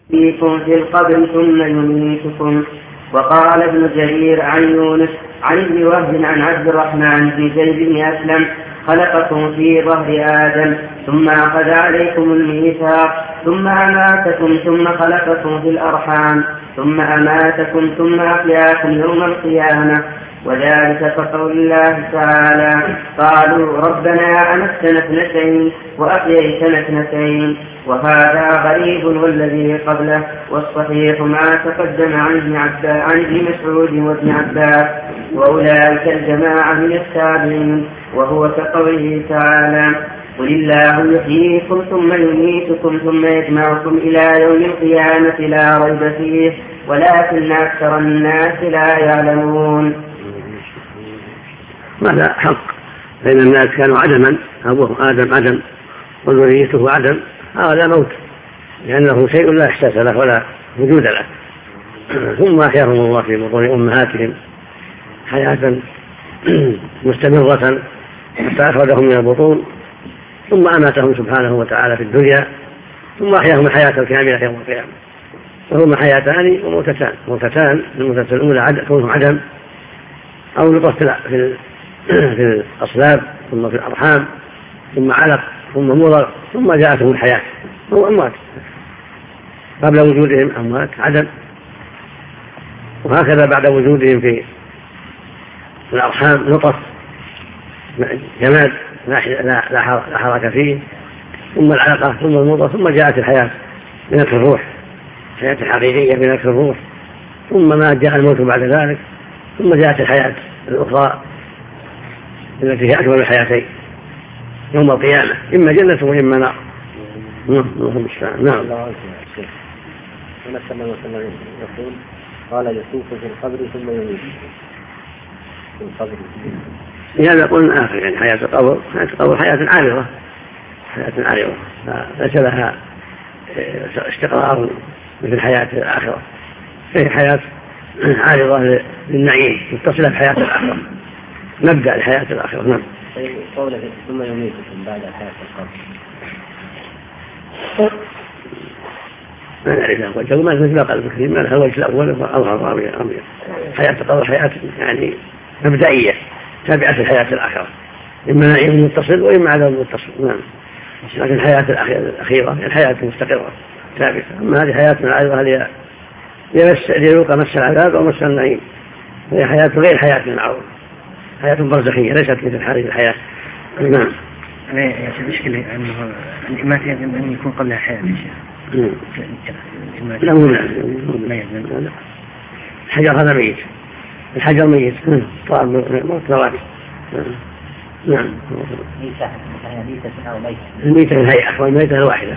فيكم في القبر ثم يميتكم. وقال ابن جرير عن يونس عن ابن وهب عن عبد الرحمن بن زيد بن أسلم خلقكم في ظهر آدم ثم أخذ عليكم الميثاق ثم أماتكم ثم خلقكم في الأرحام ثم أماتكم ثم أحياكم يوم القيامة. وذلك كقول الله تعالى قالوا ربنا أمتنا اثنتين وأحييتنا اثنتين. وهذا غريب والذي قبله والصحيح ما تقدم عن ابن مسعود وابن عباس وأولئك الجماعة من التابعين. وهو كقوله تعالى قل الله يحييكم ثم يميتكم ثم يجمعكم إلى يوم القيامة لا ريب فيه ولكن أكثر الناس لا يعلمون. ماذا حق بين الناس كانوا عدما، أبوه آدم عدم وذريته عدم، هذا موت لأنه شيء لا إحساس له ولا وجود له. ثم أحياهم الله في بطون أمهاتهم حياة مستمرة حتى أخرجهم من البطون ثم أماتهم سبحانه وتعالى في الدنيا ثم أحياهم الحياة الكاملة يوم القيامة. فهما حياتان وموتتان. الموتة الأولى كونه عدم أو نطفة في الأصلاب ثم في الأرحام ثم علق ثم مضغ ثم جاءتهم الحياة هم أموات. قبل وجودهم أموات عدم، وهكذا بعد وجودهم في الأرحام نطف جماد لا حركة فيه ثم العلقة ثم المضغة ثم جاءت الحياة بنفخ الروح، الحياة الحقيقية بنفخ الروح، ثم ما جاء الموت بعد ذلك ثم جاءت الحياة الأخرى التي هي أكبر الحياتين يوم القيامة إما جنة وإما نار. نعم. يقول قال يسوق في القبر ثم يميت في القبر. هذا قلنا آخر يعني حياة القبر حياة عارضة ليس لها استقرار مثل حياة الآخرة، هي حياة عارضة للنعيم متصلة بحياة الآخرة، نبدأ لحياة الآخرة. نعم. قوله ثم يميتكم بعد حياة القبر ما نعرف وجه ما مثل قلب الكريم ما لها الوجه الأول أظهر حياة القبر حياة يعني مبدئية تابعة الحياة الآخرة، إما نعيم متصل وإما عذاب متصل. نعم. لكن الحياة الأخيرة الحياة المستقرة ثابتة. أما هذه حياة عارضة هذه يذوق مس العذاب أو مس النعيم، هي حياة غير حياة المعروف، حياة برزخية ليست مثل هذه الحياة. نعم. أنا مشكلة ما في أن يكون قبلها حياة لا الحجر هذا ميت، الحجر ميت موت. نعم. الميتة الهيئة والميتة الواحدة،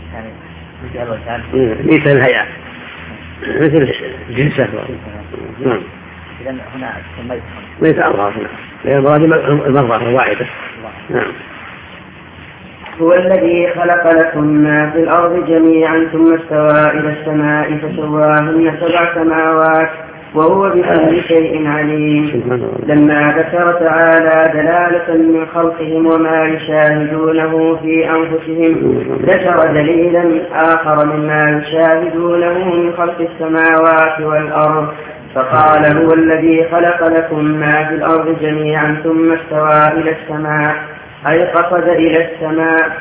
ميتة الهيئة مثل جنسة. نعم. إذن هنا ميتة أربعة لأن المراد المرضى الواحدة. نعم. هو الذي خلق لكم ما في الأرض جميعا ثم استوى إلى السماء فسواهن 7 سماوات وهو بكل شيء عليم. لما ذكر تعالى دلالة من خلقهم وما يشاهدونه في أنفسهم ذكر دليلا آخر مما يشاهدونه من خلق السماوات والأرض فقال هو الذي خلق لكم ما في الأرض جميعا ثم استوى إلى السماء أي قصد إلى السماء.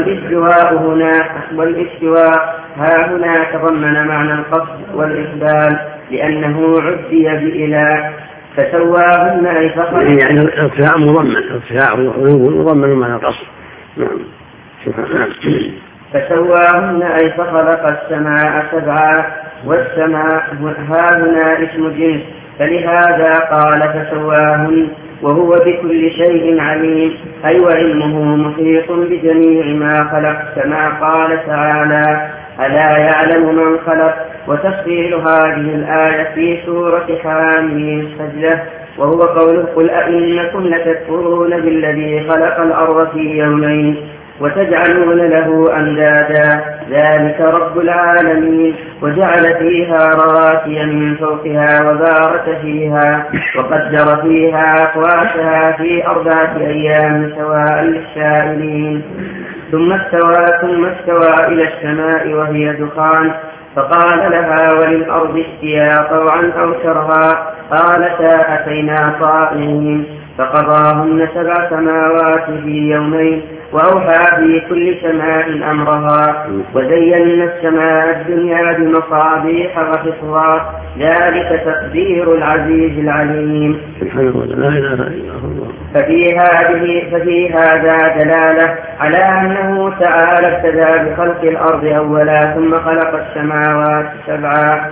والاستواء ها هنا تضمن معنى القصد والإقبال لأنه عدي بإله. فسواهن أي فخلق يعني الارتفاع مضمن معنى القصد. نعم. فسواهن أي فخلق السماء 7 والسماء ها هنا اسم جنس فلهذا قال فسواهن وهو بكل شيء عليم أي وعلمه محيط بجميع ما خلق كما قال تعالى ألا يعلم من خلق. وتفصيل هذه الآية في سورة حاميم السجدة وهو قوله قل أئنكم لتكفرون بالذي خلق الأرض في يومين وتجعلون له أندادا ذلك رب العالمين وجعل فيها رواسي من فوقها وبارك فيها وقدر فيها أقواتها في 4 أيام سواء للسائلين. ثم استوى إلى السماء وهي دخان فقال لها وللأرض ائتيا طوعا أو كرها قالتا أتينا طائعين فقضاهن 7 سماوات في يومين وأوحى في كل سماء أمرها وزينا السماء الدنيا بمصابيح وحفظا ذلك تقدير العزيز العليم. لا إله إلا الله. ففي هذا دلالة على أنه تعالى ابتدأ بخلق الأرض أولا ثم خلق السماوات 7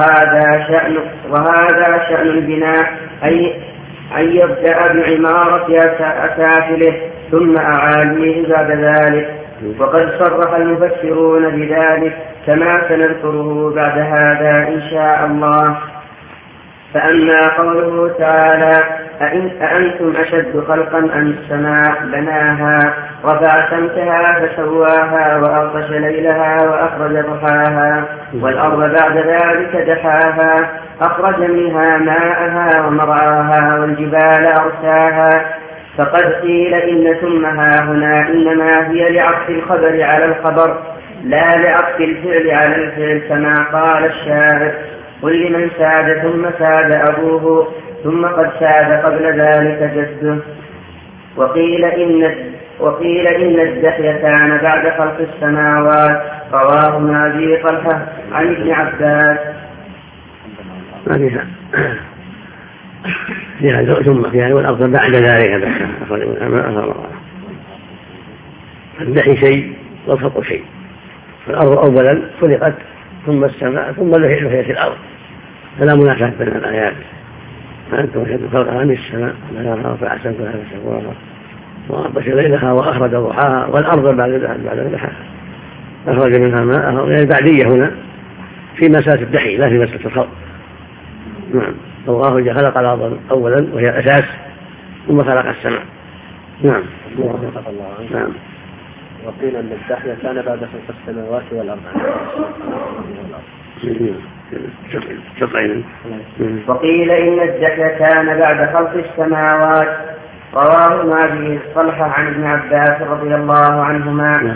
وهذا شأن البناء أن يبدأ بعمارة أسافله ثم أعاليه بعد ذلك، وقد صرح المفسرون بذلك كما سنذكره بعد هذا إن شاء الله. فأما قوله تعالى أأنتم أشد خلقا أم السماء بناها رفع سمكها فسواها وأغطش ليلها وأخرج ضحاها والأرض بعد ذلك دحاها أخرج منها ماءها ومرعاها والجبال أرساها. فقد قيل إن ثم هنا إنما هي لعطف الخبر على الخبر لا لعطف الفعل على الفعل كما قال الشاعر قل لمن ساد ثم ساد أبوه ثم قد ساد قبل ذلك جده. وقيل إن الدحي كان بعد خلق السماوات رواه ابن أبي طلحة عن ابن عباس. ثم في هذا والأرض بعد ذلك الدحي شيء والخلق شيء. فالأرض أولا خلقت ثم السماء ثم لحيت الأرض، فلا منافاة بين الآيات. فأنتم أشد خلقها من السماء بناها رفع سمكها فسواها وأغطش ليلها وأخرج ضحاها والأرض بعد دحاها أخرج منها ماءها. يعني بعدية هنا في مسألة الدحي لا في مسألة الخلق. نعم. الله خلق الأرض أولا وهي الأساس ثم خلق السماء. نعم. نعم. وقيل أن الدحي كان بعد خلق السماوات والأرض. وقيل إن الدحي كان بعد خلق السماوات رواه ابن أبي طلحة عن ابن عباس رضي الله عنهما.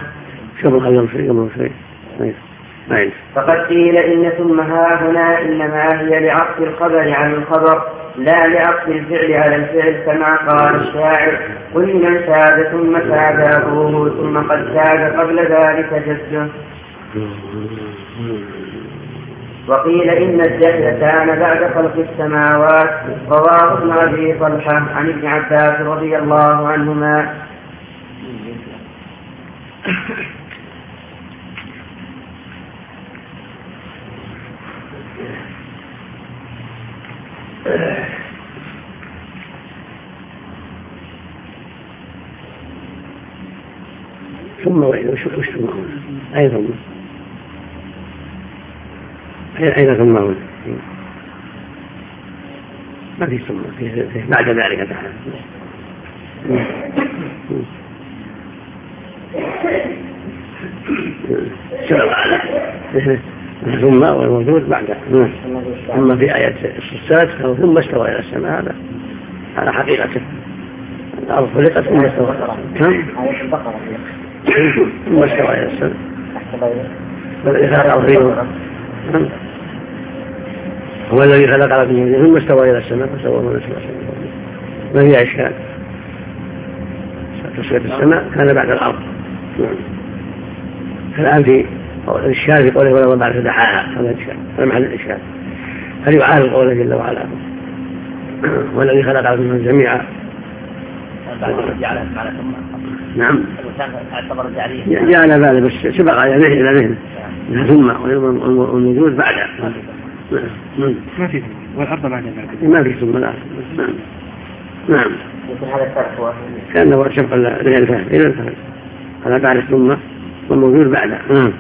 فقد قيل إن ثم هنا إنما هي لعطف الخبر على الخبر لا لعطف الفعل على الفعل كما قال الشاعر قل لمن ساد ثم ساد أبوه ثم قد ساد قبل ذلك جده. وقيل إن الدحي كان بعد خلق السماوات رواه ابن أبي طلحة عن ابن عباس رضي الله عنهما. ثم وش ثم أيضا ثم ما في ثم بعد ذلك تعالى. ثم والموجود بعده. ثم في آية الصفات ثم استوى إلى السماء هذا على حقيقته. الأرض خلقت ثم استوى ثم استوى إلى السماء هو الذي خلق لكم ثم استوى إلى السماء فسوى من أسفل ما هي إشكال. تسوية السماء كان بعد الأرض. الآن في الإشكال في قوله ولو بعد دحاها هذا الإشكال هذا محل الإشكال. هل يعارض قوله جل وعلا والذي خلق لكم جميعا نعم جعل بعد بس سبق على إلى ذهن ثم والوجود بعد ما في والأرض بعد ذلك ما في ثم لا. نعم كأنه شبق إلى الفهم إلى الفهم هذا بعد ثم والوجود بعد.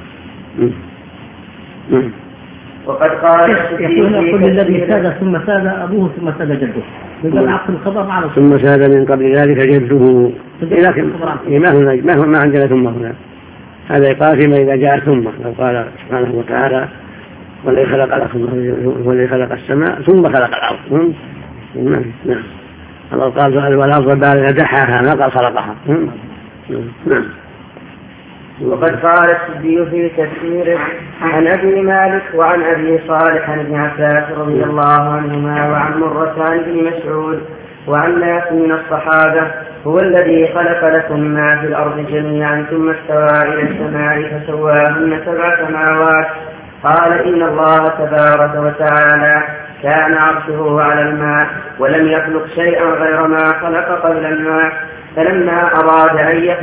وقد قال يقول الذي ساد ثم ساد أبوه ثم ساد جده ثم ساد من قبل ذلك جده. لكن ما عندنا ثم هنا هذا يقال فيما إذا جاء ثم لو قال سبحانه وتعالى والذي خلق لكم والذي خلق السماء ثم خلق الأرض. نعم. الله قال والأرض بعد دحاها ما قال خلقها. نعم. وقد قال السدي في تفسيره عن أبي مالك وعن أبي صالح عن ابن عباس رضي الله عنهما وعن مرة عن ابن مسعود وعن ناس من الصحابة: هو الذي خلق لكم ما في الأرض جميعا ثم استوى إلى السماء فسواهن 7 سماوات. قال: إن الله تبارك وتعالى كان عرشه على الماء ولم يخلق شيئا غير ما خلق قبل الماء، فلما أراد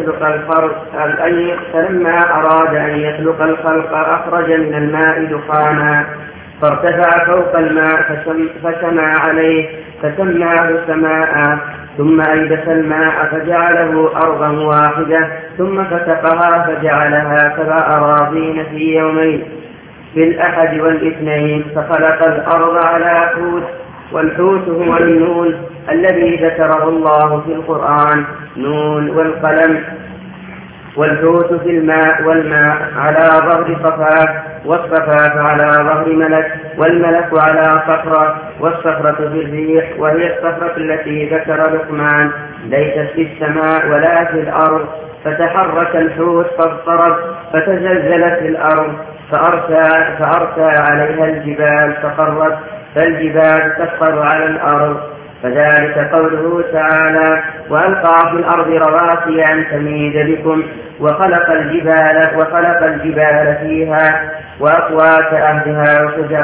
أن يخلق الخلق أخرج من الماء دخانا فارتفع فوق الماء فسمى عليه فسماه سماء، ثم أيبس الماء فجعله أرضا واحدة ثم فتقها فجعلها 7 أراضين في يومين في الأحد والاثنين، فخلق الأرض على حوت، والحوت هو النون الذي ذكره الله في القرآن، نون والقلم، والحوت في الماء، والماء على ظهر صفاة، والصفاة على ظهر ملك، والملك على صخرة، والصخرة في الريح، وهي الصخرة التي ذكر لقمان ليست في السماء ولا في الأرض، فتحرك الحوت فاضطرب فتزلزلت الأرض فأرسى عليها الجبال فقرت، فالجبال تسقط على الأرض. فذلك قوله تعالى: وألقى في الأرض رواسي أن تميد بكم وخلق الجبال فيها وأقوات أهلها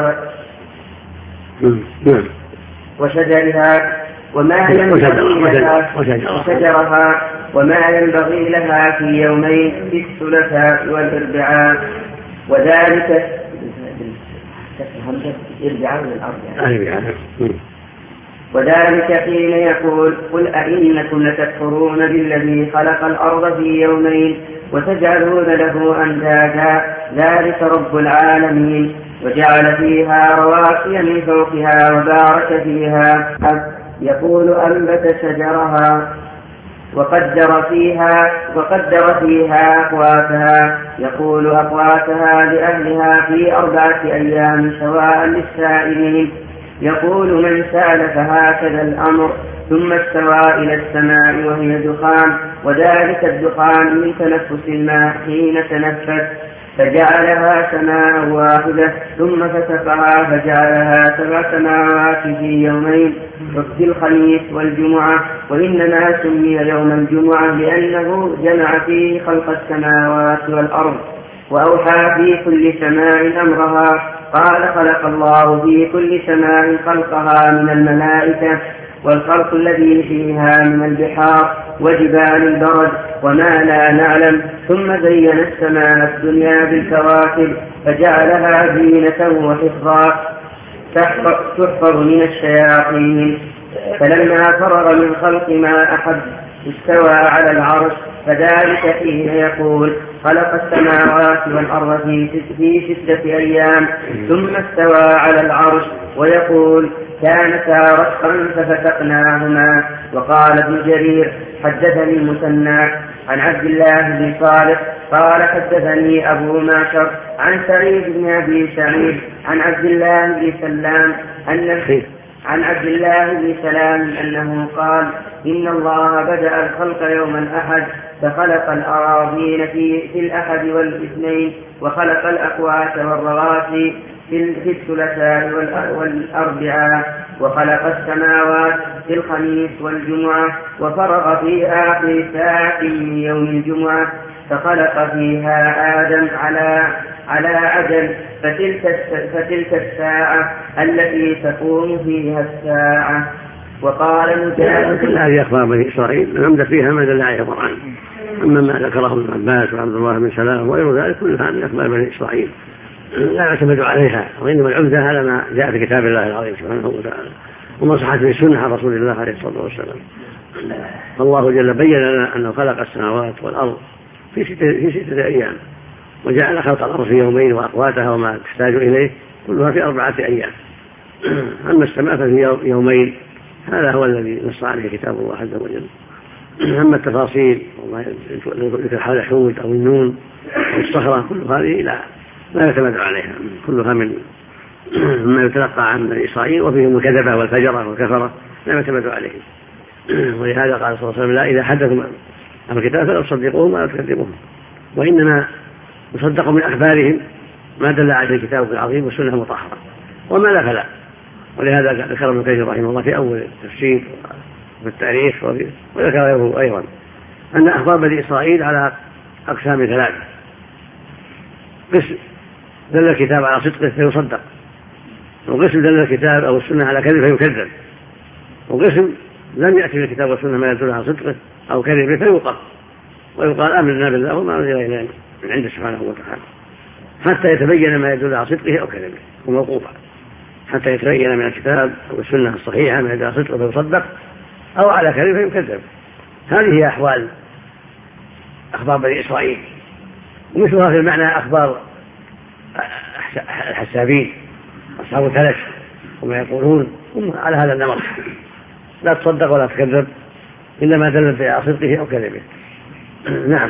وشجرها وما ينبغي لها في يومين في الثلاثاء والأربعاء. وذلك حين يقول: قل أئنكم لتكفرون بالذي خلق الأرض في يومين وتجعلون له أندادا ذلك رب العالمين، وجعل فيها رواسي من فوقها وبارك فيها، يقول أنبت شجرها وقدر فيها أقواتها، يقول أقواتها لأهلها في 4 أيام سواء للسائلين، يقول من سأل فهكذا الأمر. ثم استوى إلى السماء وهي دخان، وذلك الدخان من تنفس الماء حين تنفس، فجعلها سماء واحدة ثم فتقها فجعلها 7 سماوات في يومين في الخميس والجمعة. وإنما سمي يوم الجمعة لأنه جمع فيه خلق السماوات والأرض وأوحى في كل سماء أمرها. قال: خلق الله في كل سماء خلقها من الملائكة، والخلق الذي فيها من البحار وجبال البرد وما لا نعلم، ثم زين السماء الدنيا بالكواكب فجعلها زينة وحفظا تحفظ من الشياطين. فلما فرغ من خلق ما أحب استوى على العرش، فذلك حين يقول: خلق السماوات والأرض في 6 أيام ثم استوى على العرش، ويقول: كانتا رتقا ففتقناهما. وقال ابن جرير: حدثني المثنى عن عبد الله بن صالح قال: حدثني أبو معشر عن سعيد بن أبي سعيد عن عبد الله بن سلام أنه قال: إن الله بدأ الخلق يوم الأحد، فخلق الأراضين في الأحد والاثنين، وخلق الأقوات والرواسي في الثلاثاء والأربعاء، وخلق السماوات في الخميس والجمعة، وفرغ في آخر ساعة من يوم الجمعة، فخلق فيها آدم على عجل، فتلك الساعة التي تقوم فيها الساعة. وقال مجاهد: كل هذه أخبار بني إسرائيل نمد فيها ما دل عليه القرآن، أما ما ذكره ابن عباس وعبد الله بن سلام وغير ذلك كلها من أخبار بني إسرائيل لا يعتمد عليها، وإنما العمدة على ما جاء في كتاب الله العظيم سبحانه وتعالى وما صحت به السنة عن رسول الله عليه الصلاة والسلام. فالله جل بين لنا أنه خلق السماوات والأرض في 6 أيام، وجعل خلق الأرض في يومين وأقواتها وما تحتاج إليه كلها في 4 أيام. أما السماء ففي يومين، هذا هو الذي نص عليه كتاب الله عز وجل. أما التفاصيل ذكر حال الحوت أو النون أو الصخرة كل هذه لا يعتمد عليها، كلها مما يتلقى عن بني إسرائيل، وفيهم الكذبة والفجرة والكفرة لا يعتمد عليهم. ولهذا قال صلى الله عليه وسلم: لا إذا حدثوا الكتاب فلا تصدقوهم ولا تكذبوهم، وإنما يصدق من أخبارهم ما دل عليه الكتاب العظيم والسنة المطهرة، وما لا فلا. ولهذا ذكر ابن كثير رحمه الله في أول التفسير وفي التاريخ وذكر غيره أيضا أن أخبار بني إسرائيل على أقسام ثلاثة: قسم دل الكتاب على صدقه فيصدق، وقسم دل الكتاب أو السنة على كذبه فيكذب، وقسم لم يأتي الكتاب والسنة ما يدل على صدقه أو كذبه فيوقف ويقال آمنا بالله وما أنزل إلينا من عنده سبحانه وتعالى حتى يتبين ما يدل على صدقه أو كذبه، وموقوفا حتى يتبين من الكتاب أو السنة الصحيحة ما يدل على صدقه فيصدق أو على كذبه فيكذب. هذه هي أحوال أخبار بني إسرائيل، ومثلها في المعنى أخبار الحسابين أصحاب الثلث وما يقولون هم على هذا النمط، لا تصدق ولا تكذب إلا ما دلت على صدقه أو كذبه. نعم.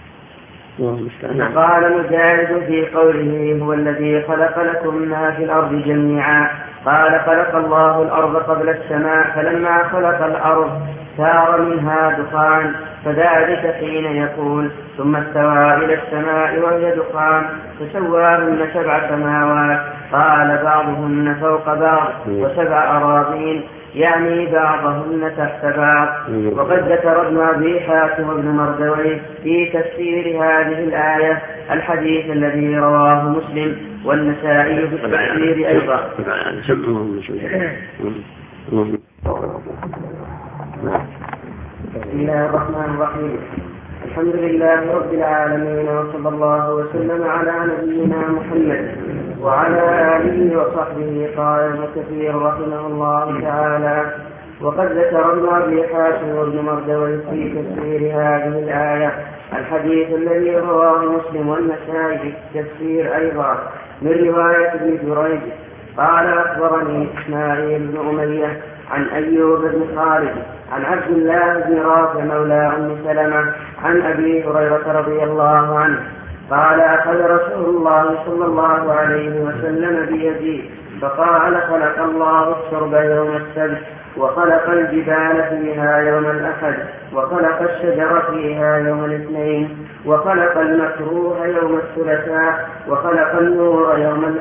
قال مجاهد في قوله هو الذي خلق لكم ما في الأرض جميعا، قال خلق الله الأرض قبل السماء، فلما خلق الأرض سار منها دخان، فذلك حين يقول ثم استوى إلى السماء وهي دخان فسواهن 7 سماوات، قال بعضهن فوق بعض و7 أراضين، يعني بعضهن تحت بعض. وقد ذكر ابن أبي حاتم وابن مردويه في تفسير هذه الآية الحديث الذي رواه مسلم والنسائي في التفسير أيضا. بسم الله الرحمن الرحيم، الحمد لله رب العالمين، وصلى الله وسلم على نبينا محمد وعلى آله وصحبه. قال ابن كثير رحمه الله تعالى: وقد ذكر ابن أبي حاتم وابن مردويه في تفسير هذه الآية الحديث الذي رواه مسلم والنسائي في التفسير أيضا من رواية ابن جريج قال: أخبرني إسماعيل بن أمية عن أيوب بن خالد عن عبد الله بن رافع مولى أم سلمة عن أبي هريرة رضي الله عنه قال: أخذ رسول الله صلى الله عليه وسلم بيدي فقال: خلق الله الشرب يوم السبت، وخلق الجبال فيها يوم الأحد، وخلق الشجر فيها يوم الاثنين، وخلق المكروه يوم الثلاثاء، وخلق النور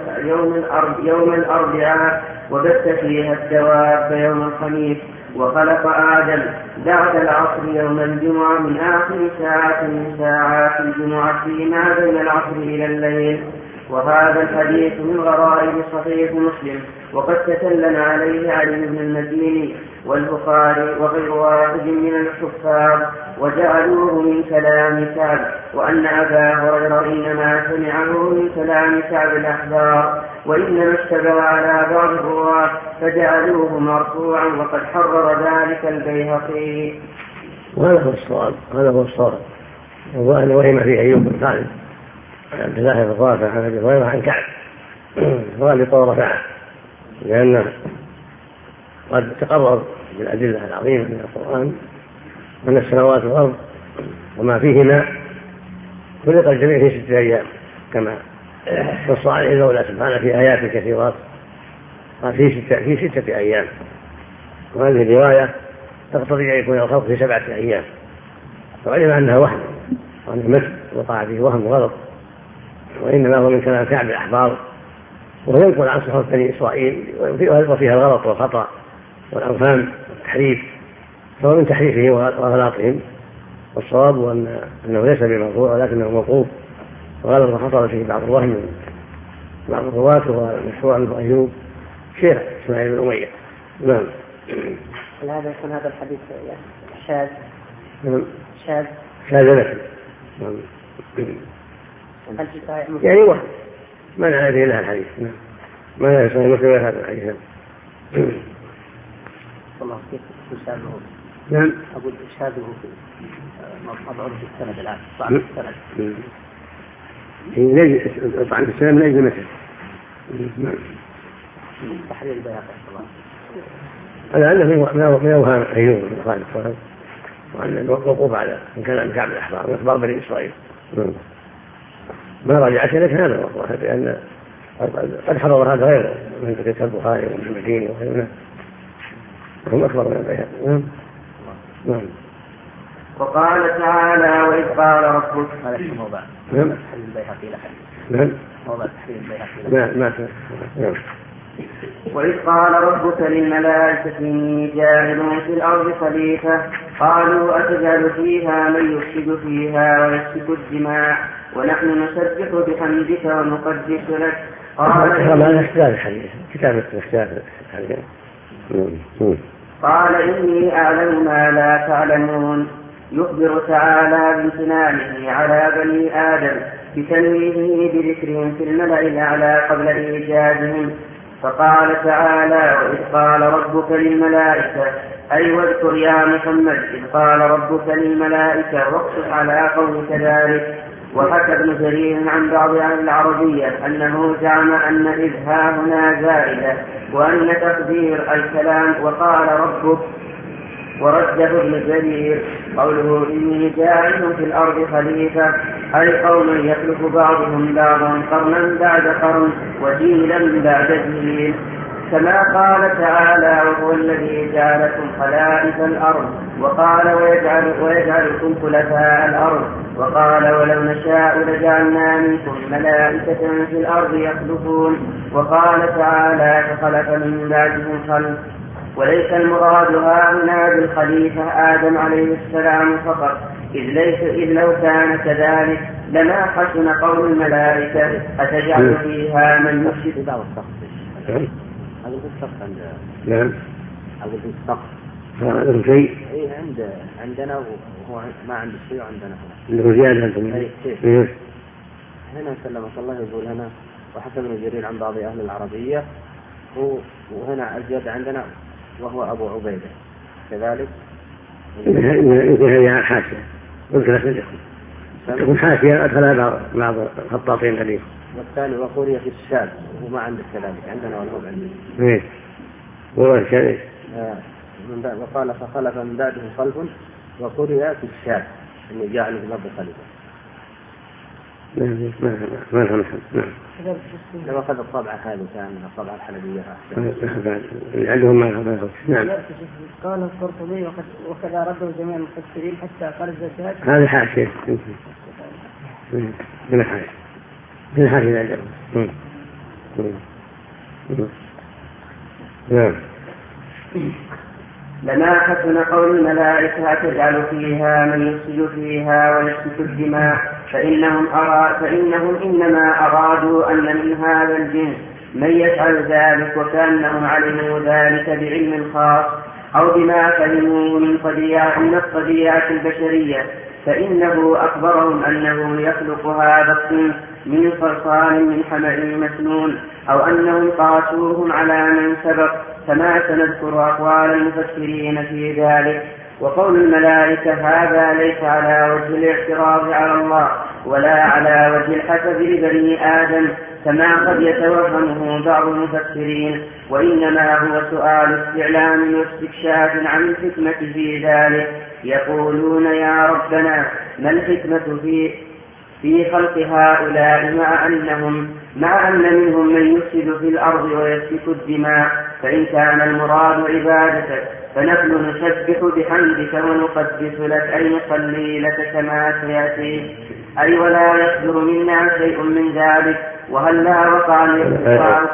يوم الأربعاء، وبث فيها الدواب يوم الخميس، وخلق آدم بعد العصر يوم الجمعة من آخر ساعة من ساعات الجمعة فيما بين العصر إلى الليل. وهذا الحديث من غرائب صحيح مسلم، وقد تكلم عليه علي بن المديني والبخاري وغير واحد من الحفاظ وجعلوه من كلام كعب، وأن أبا هريرة إنما سمعه من كلام كعب الأحبار، وإنما اشتبه على بعض الرواة فجعلوه مرفوعا، وقد حرر ذلك البيهقي. وهذا هو الصواب. وأن وهم في أيوب بن خالد عبد الله بن رافع عن أبي هريرة عن كعب غالب ورفعه، لأنه قد تقرر بالأدلة العظيمة من القرآن أن السماوات والأرض وما فيهما خلق الجميع في 6 أيام، كما نص عليه المولى سبحانه في آيات كثيرات في 6 أيام. وهذه الرواية تقتضي أن يكون الخلق في 7 أيام، وعلم أنها وهم وأنه مثل وقع فيه وهم وغلط، وإنما هو من كلام كعب الأحبار، وهو ينقل عن صحف بني إسرائيل وفيها الغلط والخطأ والأوهام والتحريف، فهو من تحريفهم وغلاطهم. والصواب أنه ليس بمرفوع ولكنه موقوف، وغلط وخطأ فيه بعض الوهم بعض الرواة، ومشروع عنه أيوب شيخ إسماعيل بن أمية. نعم. هذا يكون هذا الحديث شاذ نفسه يعني وهم ما نعرف لها الحديث. ما نعرف مثل هذا الحديث. والله كيف تشابهه؟ نعم. أقول تشابهه في مضعون في السند الآن طعن السند. طعن السند ليس مثل. تحليل البياقة هذا أنه من أوهام أيوب بن خالد، وأن الوقوف على من كلام كعب الأحبار من أخبار بني إسرائيل. ما رجعت لك هذا لأن قد حضر هذا غيره من كتاب البخاري ومن المديني وغيرنا هم أكبر من البيهقي. نعم. وقال تعالى وإذ قال ربك. هذا الموضع تحريم البيهقي له. موضع تحريم البيهقي له. وإذ قال ربك للملائكة إني جاعل في الأرض خليفة قالوا أتجعل فيها من يفسد فيها ويسفك الدماء ونحن نسبح بحمدك ونقدس لك. قال إني أعلم ما لا تعلمون. يخبر تعالى بامتنانه على بني آدم بتنويهه بذكرهم في الملأ الأعلى قبل إيجادهم. فقال تعالى وإذ قال ربك للملائكة أي واذكر يا محمد إذ قال ربك للملائكة واقصد على قولك ذلك. وحكى ابن جرير عن بعض أهل العربية أنه زعم أن إذ ها هنا زائدة وأن تقدير الكلام وقال ربك. ورده ابن جرير قوله إني جاعل في الأرض خليفة أي قوم يخلف بعضهم بعضا قرنا بعد قرن وجيلا بعد جيل كما قال تعالى وهو الذي جعلكم خلائف الأرض وقال ويجعلكم خلفاء الأرض وقال ولو نشاء لجعلنا منكم ملائكة في الأرض يخلفون وقال تعالى فخلف من بعدهم خلف. وليس المراد هنا بالخليفة آدم عليه السلام فقط إذ لو كان كذلك لما حسن قول الملائكة أتجعل فيها من يفسد. هذا السقف عند. نعم. هذا السقف. هذا شيء. إيه عندنا وهو ما عنده شيء عندنا هنا. عنده زيادة أنتم. إيه. هنا سلمك الله يقول هنا وحسب ابن جرير عن بعض أهل العربية وهنا أزيد عندنا وهو أبو عبيدة كذلك. يمكن هي حاشية. يمكن أخرجكم. تكون حاشية أدخلها بعض الخطاطين قليل. والثاني وقرية في الشام وما عندك كذلك عندنا والهو عندنا. إيه. والله كذلك. وقال فخلف من بعدهم خلف وقرية في الشام إنه جعل في الأرض خليفة. ما نعم. لو أخذ الطبعة هذه كان الطبعة الحلبية عندهم ما نعم. قال القرطبي وكذا رده جميع المفسرين حتى قال الزكاة. هذه حاشية. من حاشية. من حاشية عندهم. نعم. لما حسن قول الملائكة تجعل فيها من يفسد فيها ويسفك الدماء فإنهم إنما أرادوا أن من هذا الجنس من يفعل ذلك وكأنهم علموا ذلك بعلم خاص أو بما فهموا من الطبيعة البشرية فإنه أخبرهم أنه يخلق هذا الصنف من صلصال من حمأ مسنون أو أنهم قاسوهم على من سبق كما سنذكر أقوال المفسرين في ذلك. وقول الملائكة هذا ليس على وجه الاعتراض على الله ولا على وجه الحسد لبني آدم كما قد يتوهمه بعض المفسرين وإنما هو سؤال استعلام واستكشاف عن الحكمة في ذلك. يقولون يا ربنا ما الحكمة في خلق هؤلاء مع أن منهم من يفسد في الأرض ويسفك الدماء فإن كان المراد عبادتك فنحن نسبح بحمدك ونقدس لك أي نصلي لك كما سيأتي أي ولا يصدر منا شيء من ذلك. وهل لا وقع الاختصاص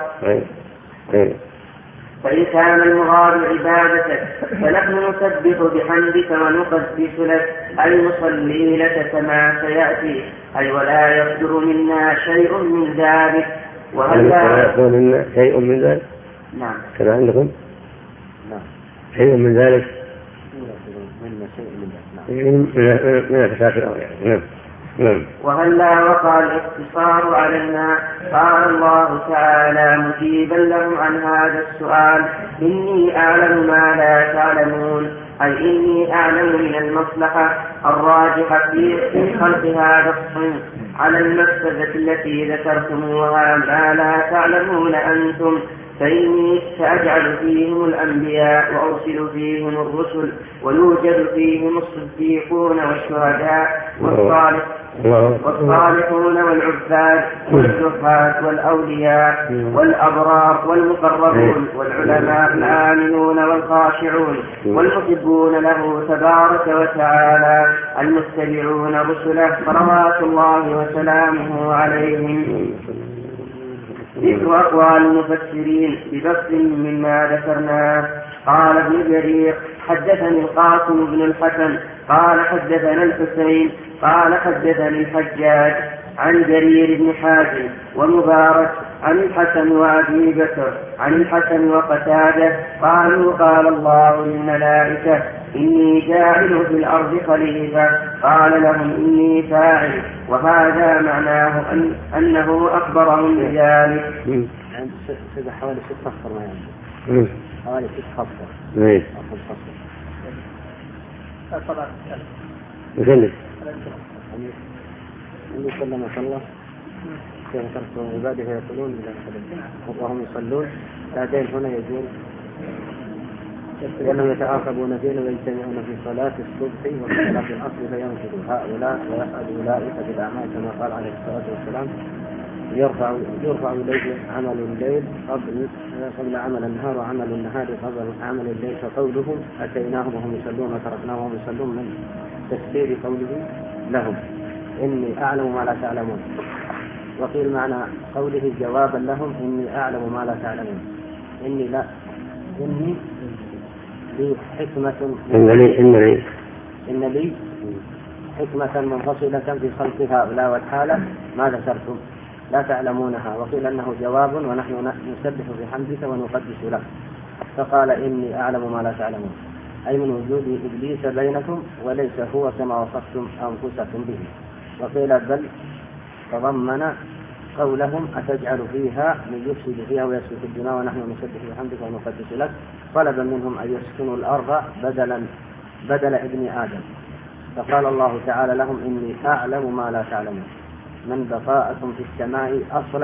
فإن كان المراد عبادتك فنحن نسبح بحمدك ونقدس لك أي نصلي لك كما سيأتي أي ولا يصدر منا شيء من ذلك. وهل لا يصدر منا شيء من ذلك؟ نعم. كما عندكم؟ نعم. شيء من ذلك؟ من الفساد يعني. نعم. وهل لا وقع الاقتصار علينا؟ قال الله تعالى مجيبا لهم عن هذا السؤال إني أعلم ما لا تعلمون أي إني أعلم من المصلحة الراجحة في خلق هذا الصنف على المفسدة التي ذكرتموها ما لا تعلمون أنتم فإني سأجعل فيهم الأنبياء وأرسل فيهم الرسل ويوجد فيهم الصديقون والشهداء والصالحون والعباد والزهاد والأولياء والأبرار والمقربون والعلماء الآمنون والخاشعون والمحبون له تبارك وتعالى المتبعون رسله صلوات الله وسلامه عليهم. ذكر أقوال المفسرين ببسط مما ذكرناه. قال ابن جرير حدثني القاسم بن الحسن قال حدثنا الحسين قال حدثني الحجاج عن جرير بن حازم ومبارك عن الحسن وأبي بكر عن الحسن وقتادة قالوا قال الله للملائكة إني جاعل في الأرض خليفة قال لهم إني فاعل، وهذا معناه أنه أخبرهم بذلك. حوالي 6 فصل ما يعني. حوالي 6 فصل. مثلث النبي صلى الله عليه وسلم كان ترك عباده يقولون وهم يصلون بعدين هنا يقول لأنهم يتعاقبون فينا ويجتمعون في صلاة الصبح وفي صلاة العصر فينشدوا هؤلاء ويسأل أولئك بالأعمال كما قال عليه الصلاة والسلام يرفع إليه عمل الليل قبل عمل النهار وعمل النهار قبل عمل الليل، فقولهم أتيناهم وهم يصلون وتركناهم وهم يصلون من تفسير قوله لهم إني أعلم ما لا تعلمون. وقيل معنى قوله جوابا لهم إني أعلم ما لا تعلمون، إني لي حكمة إن لي حكمة منفصلة في خلق هؤلاء والحالة ما ذكرتم لا تعلمونها. وقيل أنه جواب ونحن نسبح بحمدك ونقدس لك، فقال إني أعلم ما لا تعلمون، أي من وجود إبليس بينكم وليس هو كما وصفتم أنفسكم به. وقيل بل تضمن قولهم أتجعل فيها من يفسد فيها ويسفك الدماء ونحن نسبح بحمدك ونقدس لك، طلبا منهم أن يسكنوا الأرض بدل ابن آدم. فقال الله تعالى لهم إني أعلم ما لا تعلمون، من بقاءكم في السماء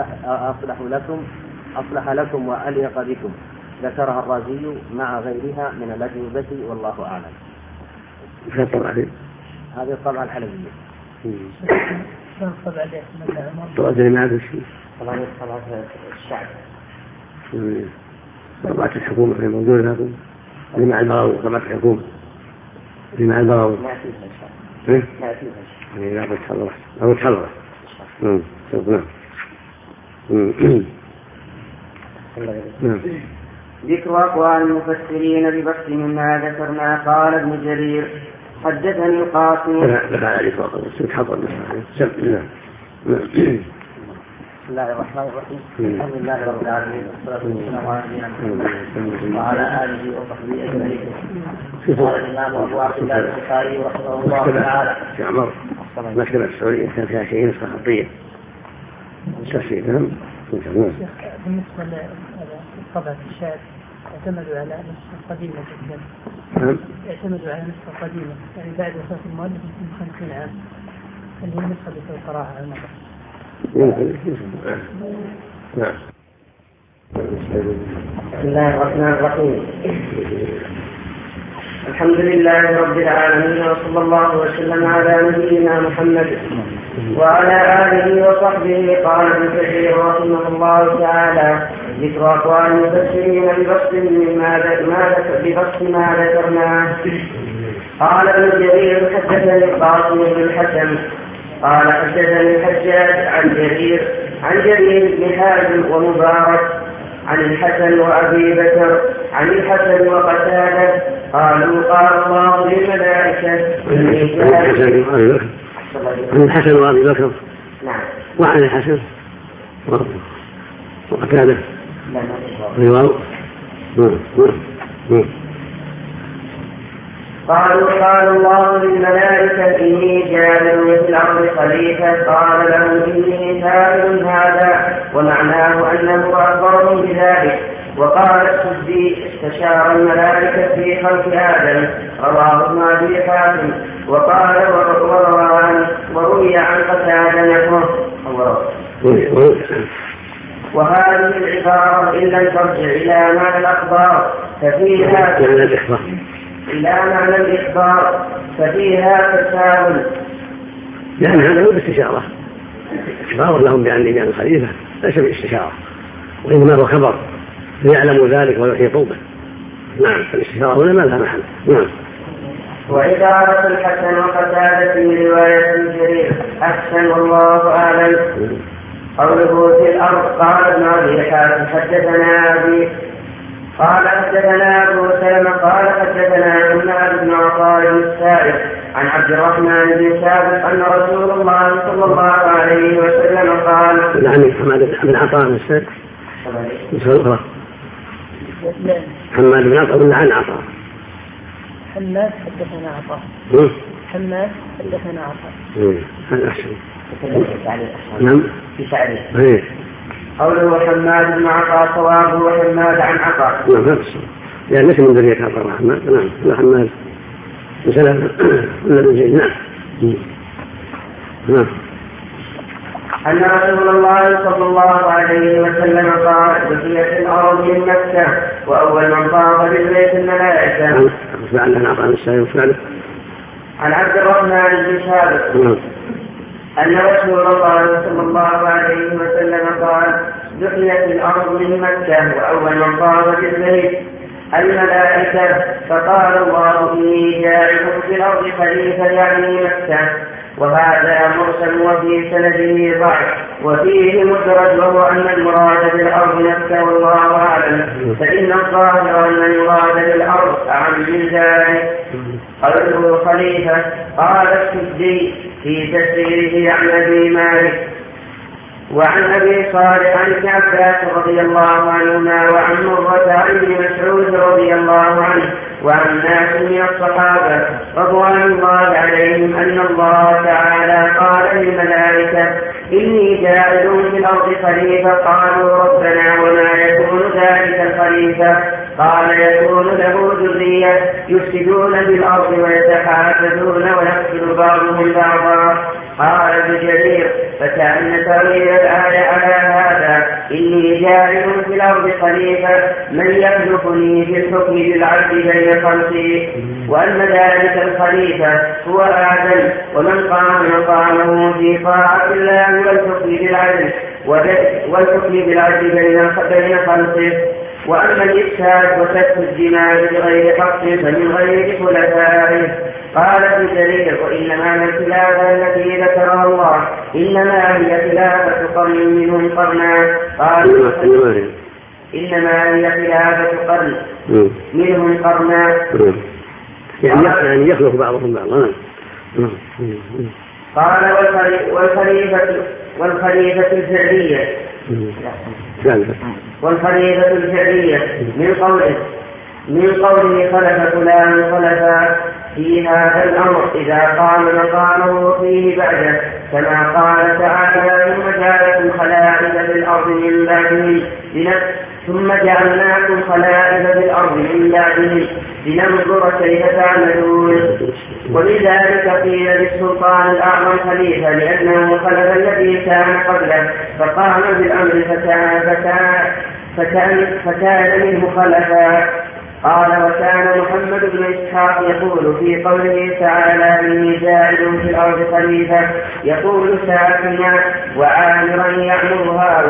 أصلح لكم وأليق بكم. ذكرها الرازي مع غيرها من الأجوبة والله أعلم. هذه الطبعة الحلبية. طبعة الشعب. طبعة الحكومة في موجودة لكم لمع البراوي. طبعة الحكومة لمع البراوي ما فيها لا تتحرر أو تحرر. ذكر أقوال المفسرين ببسط مما ذكرنا. قال ابن جرير حدثني القاسم بسم الله الرحمن الرحيم. الحمد لله رب العالمين والصلاة والسلام على نبينا محمد وعلى آله وصحبه أجمعين. قال الإمام أبو عبد الله البخاري رحمه الله تعالى في عمر مكتبة السعودية كان فيها شيء نسخة خطية تفسير. بالنسبة لطبعة الشعر اعتمدوا على نسخة قديمة جدا. اعتمدوا على نسخة قديمة يعني بعد وفاة المؤلف من 50 عام اللي هي النسخة اللي في القراءة على المطر. نعم. بسم الله الرحمن الرحيم. الحمد لله رب العالمين وصلى الله وسلم على نبينا محمد وعلى آله وصحبه. قال ابن كثير رحمه الله تعالى ذكر أقوال المفسرين ببسط ما ذكرناه. قال ابن جرير حدثني القاسم بن الحسن قال حدثني الحجاج عن جرير بن حازم ومبارك عن الحسن وأبي بكر عن الحسن وقتادة قالوا قال الله للملائكة عن الحسن وأبي بكر. نعم. وعن الحسن وقتادة قالوا قال الله للملائكة إني جاعل في الأرض خليفة قال لهم إني فاعل هذا، ومعناه أنه أخبرهم بذلك. وقال السدي استشار الملائكة في خلق آدم، رواه ابن أبي حاتم. وقال وروي عن قتادة نحوه. وهذه العبارة إن لم ترجع إلى معنى الأخبار ففيها تساهل. لأن هذا هو باستشارة، إخبار لهم بأن الخليفة ليس باستشارة، وإنما هو خبر ليعلموا ذلك ويحيطوا به. نعم، فالاستشارة هنا ما لها محل. نعم. وعبارة الحسن وقتادة من رواية جرير أحسن والله أعلم. قوله في الأرض قال ابن أبي حاتم حدثنا أبي قال حدثنا أبو سلمة قال حدثنا حماد بن عطاء السائب عن عبد الرحمن بن ثابت أن رسول الله صلى الله عليه وسلم قال. يعني حماد بن عطاء السائب حماد بن عطاء ولا عن عطاء؟ حماد حدثنا عطاء. حماد حدثنا عطاء. هذا أحسن. نعم. في تعريف. قوله حماد بن عطاء صوابه وحماد عن عطاء. نعم هذا الصواب. يعني ليس من ذرية عبد الرحمن. نعم. لا حماد. مثلا ولا من زيد. نعم. نعم. أن رسول الله صلى الله عليه وسلم قال بقيت الأرض من مكة وأول من طاف بالبيت الملائكة. عن عبد الرحمن بن ثابت أن رسول الله صلى الله عليه وسلم قال بقيت الأرض من مكة وأول من طاف بالبيت الملائكة فقال الله إني جاعل في الأرض خليفة يعني مكة. وهذا مرسل وفي سنده ضعف وفيه مدرج وهو أن المراد بالأرض نفسه والله أعلم، فإن الظاهر أن المراد بالأرض أعم من ذلك. قوله خليفة قال السدي في تفسيره عن أبي مالك. وعن أبي صالح عن ابن عباس رضي الله عنهما وعن مرة عن ابن مسعود رضي الله عنه وعن ناس من الصحابة رضوان الله عليهم أن الله تعالى قال للملائكة إني جاعل في الأرض خليفة. قالوا ربنا وما يكون ذلك الخليفة؟ قال يكون له ذرية يفسدون بالأرض ويتحاسدون ويقتل بعضهم بعضا. قال ابن جرير فكأن تأويل الآية على هذا إني جاعل في الأرض خليفة من يخلفني في الحكم بالعدل بين خلقي، وأن ذلك الخليفة هو آدم ومن قام مقامه في طاعة الله والحكم بالعدل بين خلقه. وأما الإفساد وسفك الدماء بغير حق فمن غير خلفائه. قال ابن جرير وإنما هي الخلافة التي ذكرها الله إنما هي خلافة قرن منهم قرنا. قال إنما هي خلافة قرن منهم قرنا، يعني يخلق بعضهم بعضا. قال والخليفة الفعلية من قوله خلف فلان خلفا في هذا الأمر إذا قام مقامه فيه بعده، كما قال تعالى ثم جعلكم خلائف في الأرض من بعدهم ثم جعلناكم خلائف في الأرض من بعدهم لننظر كيف تعملون. ولذلك قيل للسلطان الأعظم خليفة لأنه خلف الذي كان قبله فقام بالأمر فكان منه خلفا. قال وكان محمد بن إسحاق يقول في قوله تعالى إني جاعل في الأرض خليفة يقول ساكنا وعامرا يعمرها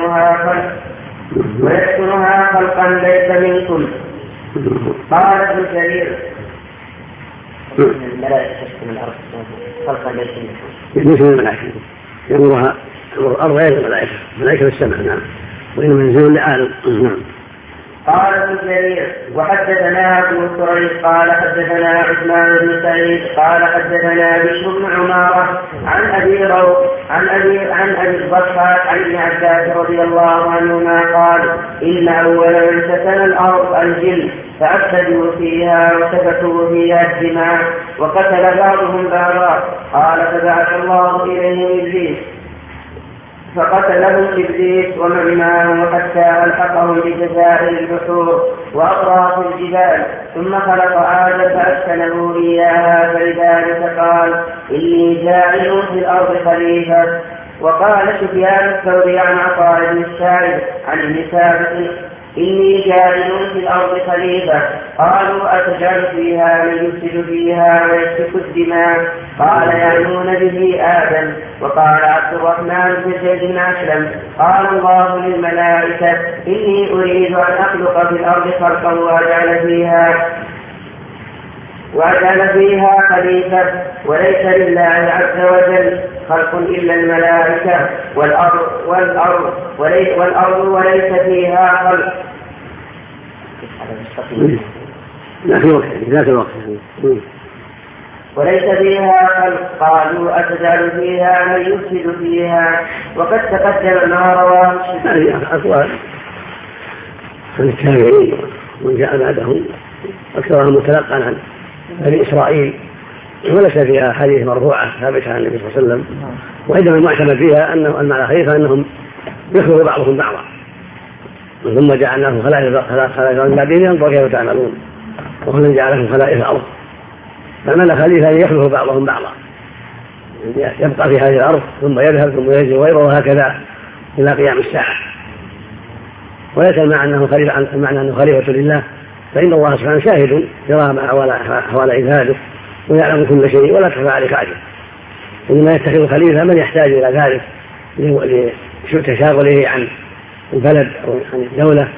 ويسكنها خلقا ليس منكم. قال ابن جرير الملائكة تسكن الأرض خلقا ليس منكم. مثل الملائكة يأمرها الأرض غير الملائكة، ملائكة السماء. نعم. وإنما ينزلون لعالم. نعم. قال ابن جرير وحدثنا ابو كريب قال حدثنا عثمان بن سعيد قال حدثنا بشر بن عمارة عن ابي الضحاك عن ابن عباس رضي الله عنهما قال ان اول من سكن الارض الجن فافسدوا فيها وسفكوا فيها الدماء وقتل بعضهم بعضا. قال فبعث الله اليهم ابليس فقتلهم إبليس ومن معه حتى ألحقهم بجزائر البحور وأطراف الجبال ثم خلق آدم فأسكنه إياها، فلذلك قال إني جاعل في الأرض خليفة. وقال سفيان الثوري عن عطاء بن السائب عن ابن ثابت إني جاعل في الأرض خليفة. قالوا أتجعل فيها من يفسد فيها ويسفك الدماء؟ قال يعنون به آدم. وقال عبد الرحمن بن زيد بن أسلم قال الله للملائكة إني أريد أن أخلق في الأرض خلقا وأجعل فيها خليفة، وليس لله عز وجل خلق إلا الملائكة والأرض وليس فيها خلق. وليس فيها خلق. قالوا أتجعل فيها من يفسد فيها؟ وقد تقدم ما رواه هذه أقوال عن التابعين ومن جاء بعدهم أكثرهم متلقا عن بني إسرائيل، وليس فيها حديث مرفوعة ثابتة عن النبي صلى الله عليه وسلم. وإنما المعتمد فيها أنه المعنى خليفة أنهم يخلق بعضهم بعضا، ثم جعلناهم خلائف من بعدهم ينظر كيف تعملون، وهنا جعلهم خلائف الأرض. فمعنى خليفة أن يخلق بعضهم بعضا، يبقى في هذه الأرض ثم يذهب ثم يجي غيره وهكذا إلى قيام الساعة. وليس المعنى أنه خليفة لله، فإن الله سبحانه شاهد يرى ما أحوال عباده ويعلم كل شيء ولا تخفى عليه حاجة. إنما يتخذ خليفة من يحتاج إلى ذلك لتشاغله عن البلد أو عن الدولة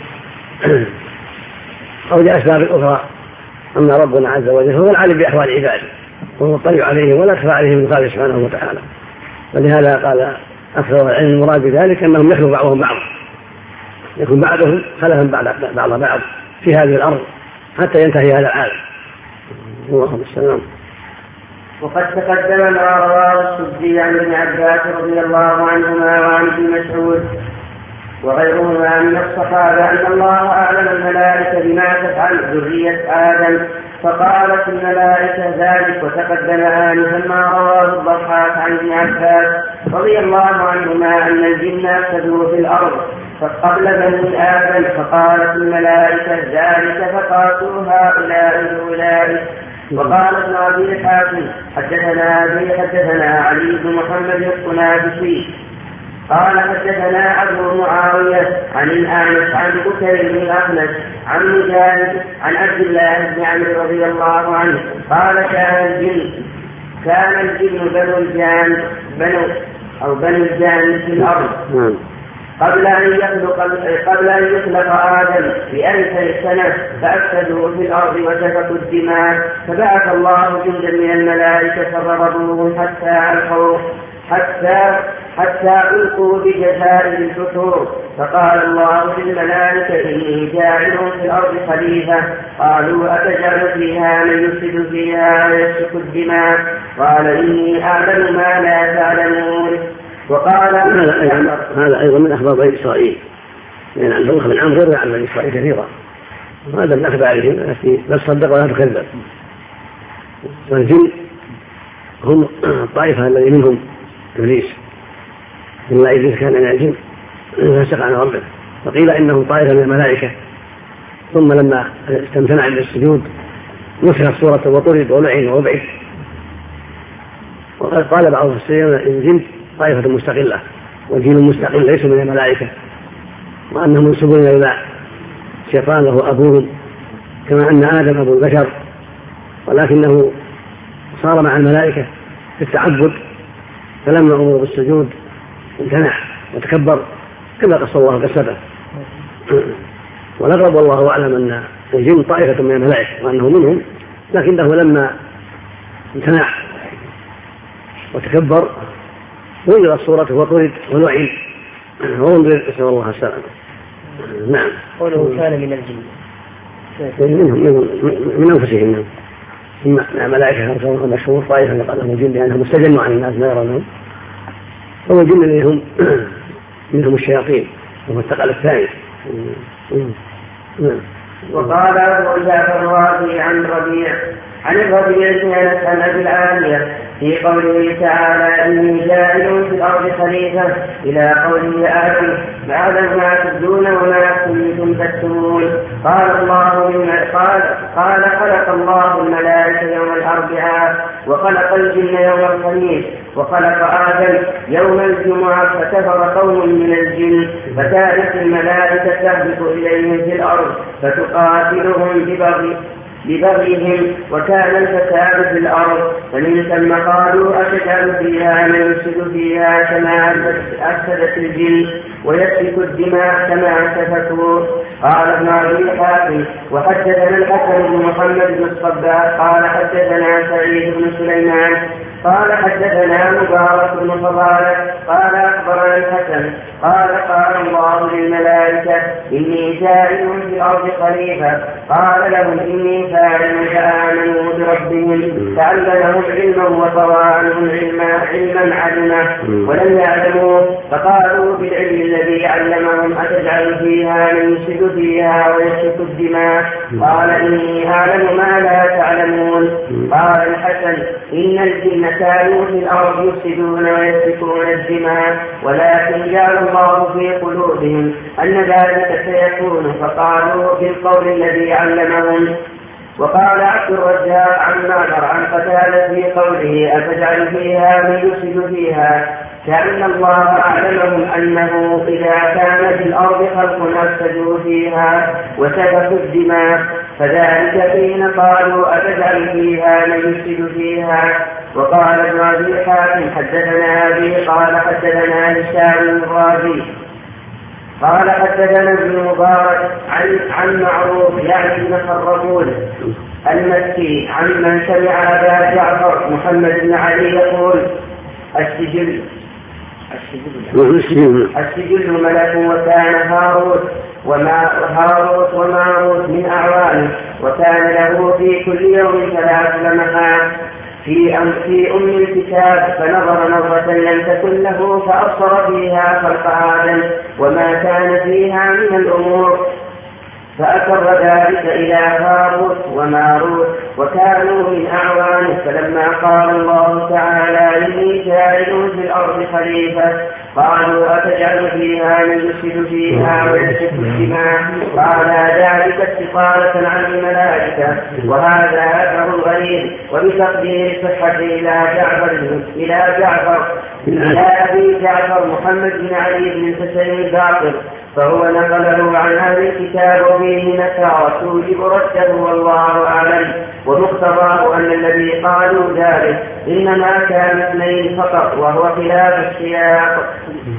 أو لأسباب أخرى. أما ربنا عز وجل هو العالم بأحوال عباده ومطلع عليهم ولا تخفى عليهم من خالق سبحانه وتعالى. ولهذا قال أكثر العلم المراد بذلك أنهم يخلق بعضهم بعضا، يكون بعضهم خلفا بعض في هذه الأرض حتى ينتهي هذا العالم. اللهم السلام. وقد تقدم ما رواه السدي عن ابن عباس رضي الله عنهما وعن ابن مسعود وغيرهما من الصحابة أن الله أعلم الملائكة بما تفعل ذرية آدم فقالت الملائكة ذلك. وتقدم آنفا ما رواه الضحاك عن ابن عباس رضي الله عنهما أن الجن أفسدوا في الأرض فقبل بني آدم فقالت الملائكة ذلك فقاتوا هؤلاء أولئك. وقال ابن أبي حاتم حدثنا علي بن محمد القنافسي قال حدثنا أبو معاوية عن الأعمش عن بكر بن الأخنس عن مجاهد عن عبد الله بن عمرو رضي الله عنه قال كان الجن بنو الجان في الأرض قبل أن يخلق آدم ب1000 سنة فأفسدوا في الأرض وسفكوا الدماء فبعث الله جندا من الملائكة فضربوه حتى ألقوا بجزائر الفتور. فقال الله للملائكة إني جاعل في الأرض خليفة. قالوا أتجعل فيها من يفسد فيها ويسفك الدماء؟ قال إني أعلم ما لا تعلمون. وقال هذا أيضا من أخبار بني إسرائيل، لأن عبد الله بن عمرو يروي عن بني إسرائيل كثيرا، وهذا من أخبارهم التي لا تصدق ولا تكذب. والجن هم الطائفة الذي منهم إبليس، إلا إبليس كان من الجن فسق عن ربه، فقيل إنهم طائفة من الملائكة. ثم لما استمتنع بالسجود نسخت صورة وطرد ولعن وبعث. وقد قال بعض المفسرين الجن طائفة مستقلة والجن مستقل ليسوا من الملائكة، وأنهم منسوبون إلى شيطان وهو أبوهم كما أن آدم أبو البشر، ولكنه صار مع الملائكة في التعبد فلما أمر بالسجود امتنع وتكبر كما قص الله قصته. ولقد والله أعلم أن الجن طائفة من الملائكة وأنه منهم، لكنه لما امتنع وتكبر وجدت صورته وطرد ولعن وانظر نسأل الله السلامة. نعم. قوله كان من الجن من أنفسهم، ثم ملائكة مشهور طائفة لهم الجن لأنهم استجنوا عن الناس ما يرونهم، هو الجن اللي منهم الشياطين وهو الثقل الثاني. وقال أبو جعفر الرازي عن الربيع بن أنس عن أبي العالية في قوله تعالى إني جاعل في الأرض خليفة إلى قوله آدم بعد ما تبدون وما كنتم تكتمون. قال خلق الله الملائكة يوم الأربعاء وخلق الجن يوم الخميس وخلق آدم يوم الجمعة فكفر قوم من الجن فكانت الملائكة تهبط إليهم في الأرض فتقاتلهم ببغيهم وكان الفساد في الأرض فمن ثم قالوا أتجعل فيها من يفسد فيها كما أفسدت الجن ويسفك الدماء كما سفكوا. قال ابن أبي حاتم وحدثنا الحسن بن محمد بن الصباح قال حدثنا سعيد بن سليمان قال حدثنا مبارك بن فضالة قال أخبرنا الحسن قال الله للملائكة إني جاعل في الأرض خليفة قال لهم إني فاعل فآمنوا بربهم فعلمهم علما وطوى عنهم علما علما ولم يعلموا فقالوا بالعلم الذي علمهم أتجعل فيها من يفسد فيها ويسفك الدماء قال إني أعلم ما لا تعلمون. قال الحسن إن الجن كانوا في الأرض يفسدون ويسفكون الدماء ولكن جعل الله في قلوبهم أن ذلك سيكون فقالوا بالقول الذي علمهم. وقال عبد الرزاق عن معمر عن قتادة في قوله أتجعل فيها من يفسد فيها كأن الله أعلمهم أنه إذا كان في الأرض خلق أفسدوا فيها وسفكوا الدماء فذلك حين قالوا أتجعل فيها من يفسد فيها. وقال ابن أبي حاتم حدثنا أبي قال حدثنا هشام الرازي قال حدثنا ابن مبارك عن معروف يعني ابن خربون المكي عن من سمع أبا جعفر محمد بن علي يقول السجل ملك وكان هاروت وماروت من أعوانه وكان له في كل يوم 3 لمحات في أم الكتاب فنظر نظرة لم تكن له فأبصر فيها خلق آدم وما كان فيها من الأمور فأكر ذلك إلى هاروت وماروت وكانوا من أعوانه. فلما قال الله تعالى إني جاعل في الأرض خليفة قالوا أتجعل فيها من يفسد فيها ويسفك الدماء قال ذلك استطالة عن الملائكة وهذا أثر غريب. وبتقدير الصحة إلى أبي جعفر محمد بن علي بن الحسين الباقر فهو نقله عن أهل الكتاب وفيه نكارة توجب رده والله أعلم. ومقتضاه أن الذي قالوا ذلك إنما كان 2 فقط وهو خلاف السياق.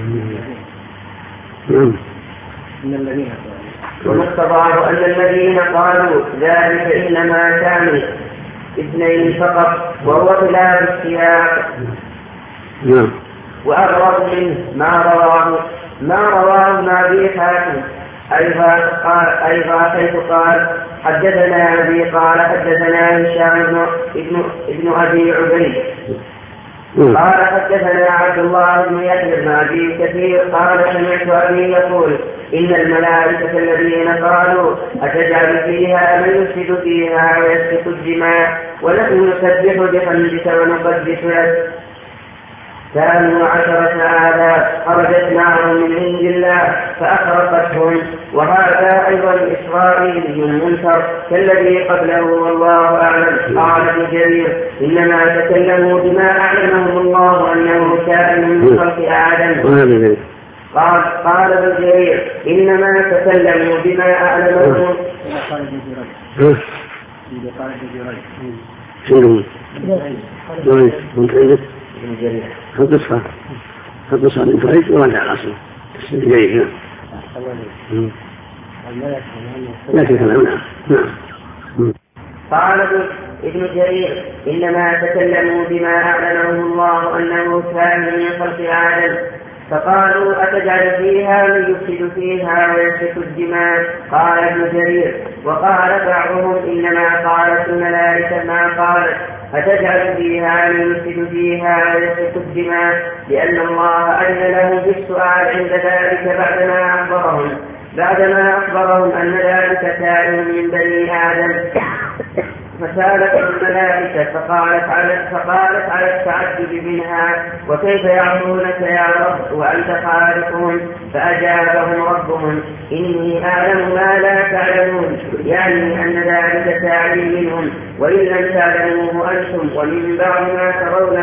ومقتضاه أن الذين قالوا ذلك إنما كان 2 فقط وهو خلاف السياق. وأغرب منه ما رواه ابن أبي حاتم أيضا حيث قال حدثنا أبي قال حدثنا هشام ابن أبي عبيد قال حدثنا عبد الله بن يحيى بن أبي كثير قال سمعت أبي يقول إن الملائكة الذين قالوا أتجعل فيها من يفسد فيها ويسفك الدماء ونحن نسبح بحمدك ونقدس لك كانوا 10,000 خرجت معهم من عند الله فأخرقتهم. وهذا أيضا إسرائيلي منكر كالذي قبله والله أعلم. قال ابن جرير إنما تكلموا بما أعلمهم الله أنه كائن من خلق آدم. قال ابن جرير إنما تكلموا بما أعلمهم القصة من فريد ورجع الأصل جيد. لكن كلامنا قال ابن جرير إنما تكلموا بما أعلمه الله أنه كان من خلق آدم فقالوا أتجعل فيها من يفسد فيها ويسفك الدماء. قال ابن جرير وقال بعضهم إنما قالت الملائكة ما قالت أتجعل فيها من يفسد فيها ويسفك الدماء لأن الله أذن لهم بالسؤال عند ذلك بعدما أخبرهم أن ذلك كائن من بني آدم فسالت الملائكة فقالت على التعجب منها وكيف يعصونك يا رب وأنت خالقهم؟ فأجابهم ربهم إني أعلم ما لا تعلمون، يعني أن ذلك تعليم منهم وإن لم تعلموه أنتم ومن بعد ما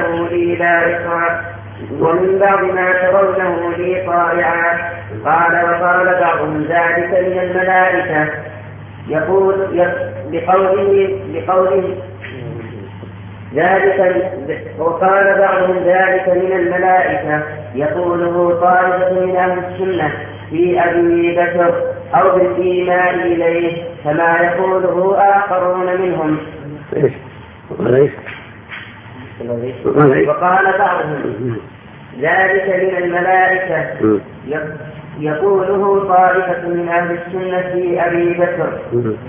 ترونه لي طائعا. قال وقال بعضهم ذلك من الملائكة يقول بقوله ذلك، وقال بعضهم ذلك من الملائكة يقوله طائفة من أهل السنة في أبي بكر أو بالإيمان إليه كما يقوله آخرون منهم. وقال بعضهم ذلك من الملائكة يقوله طائفة من أهل السنة في أبي بكر.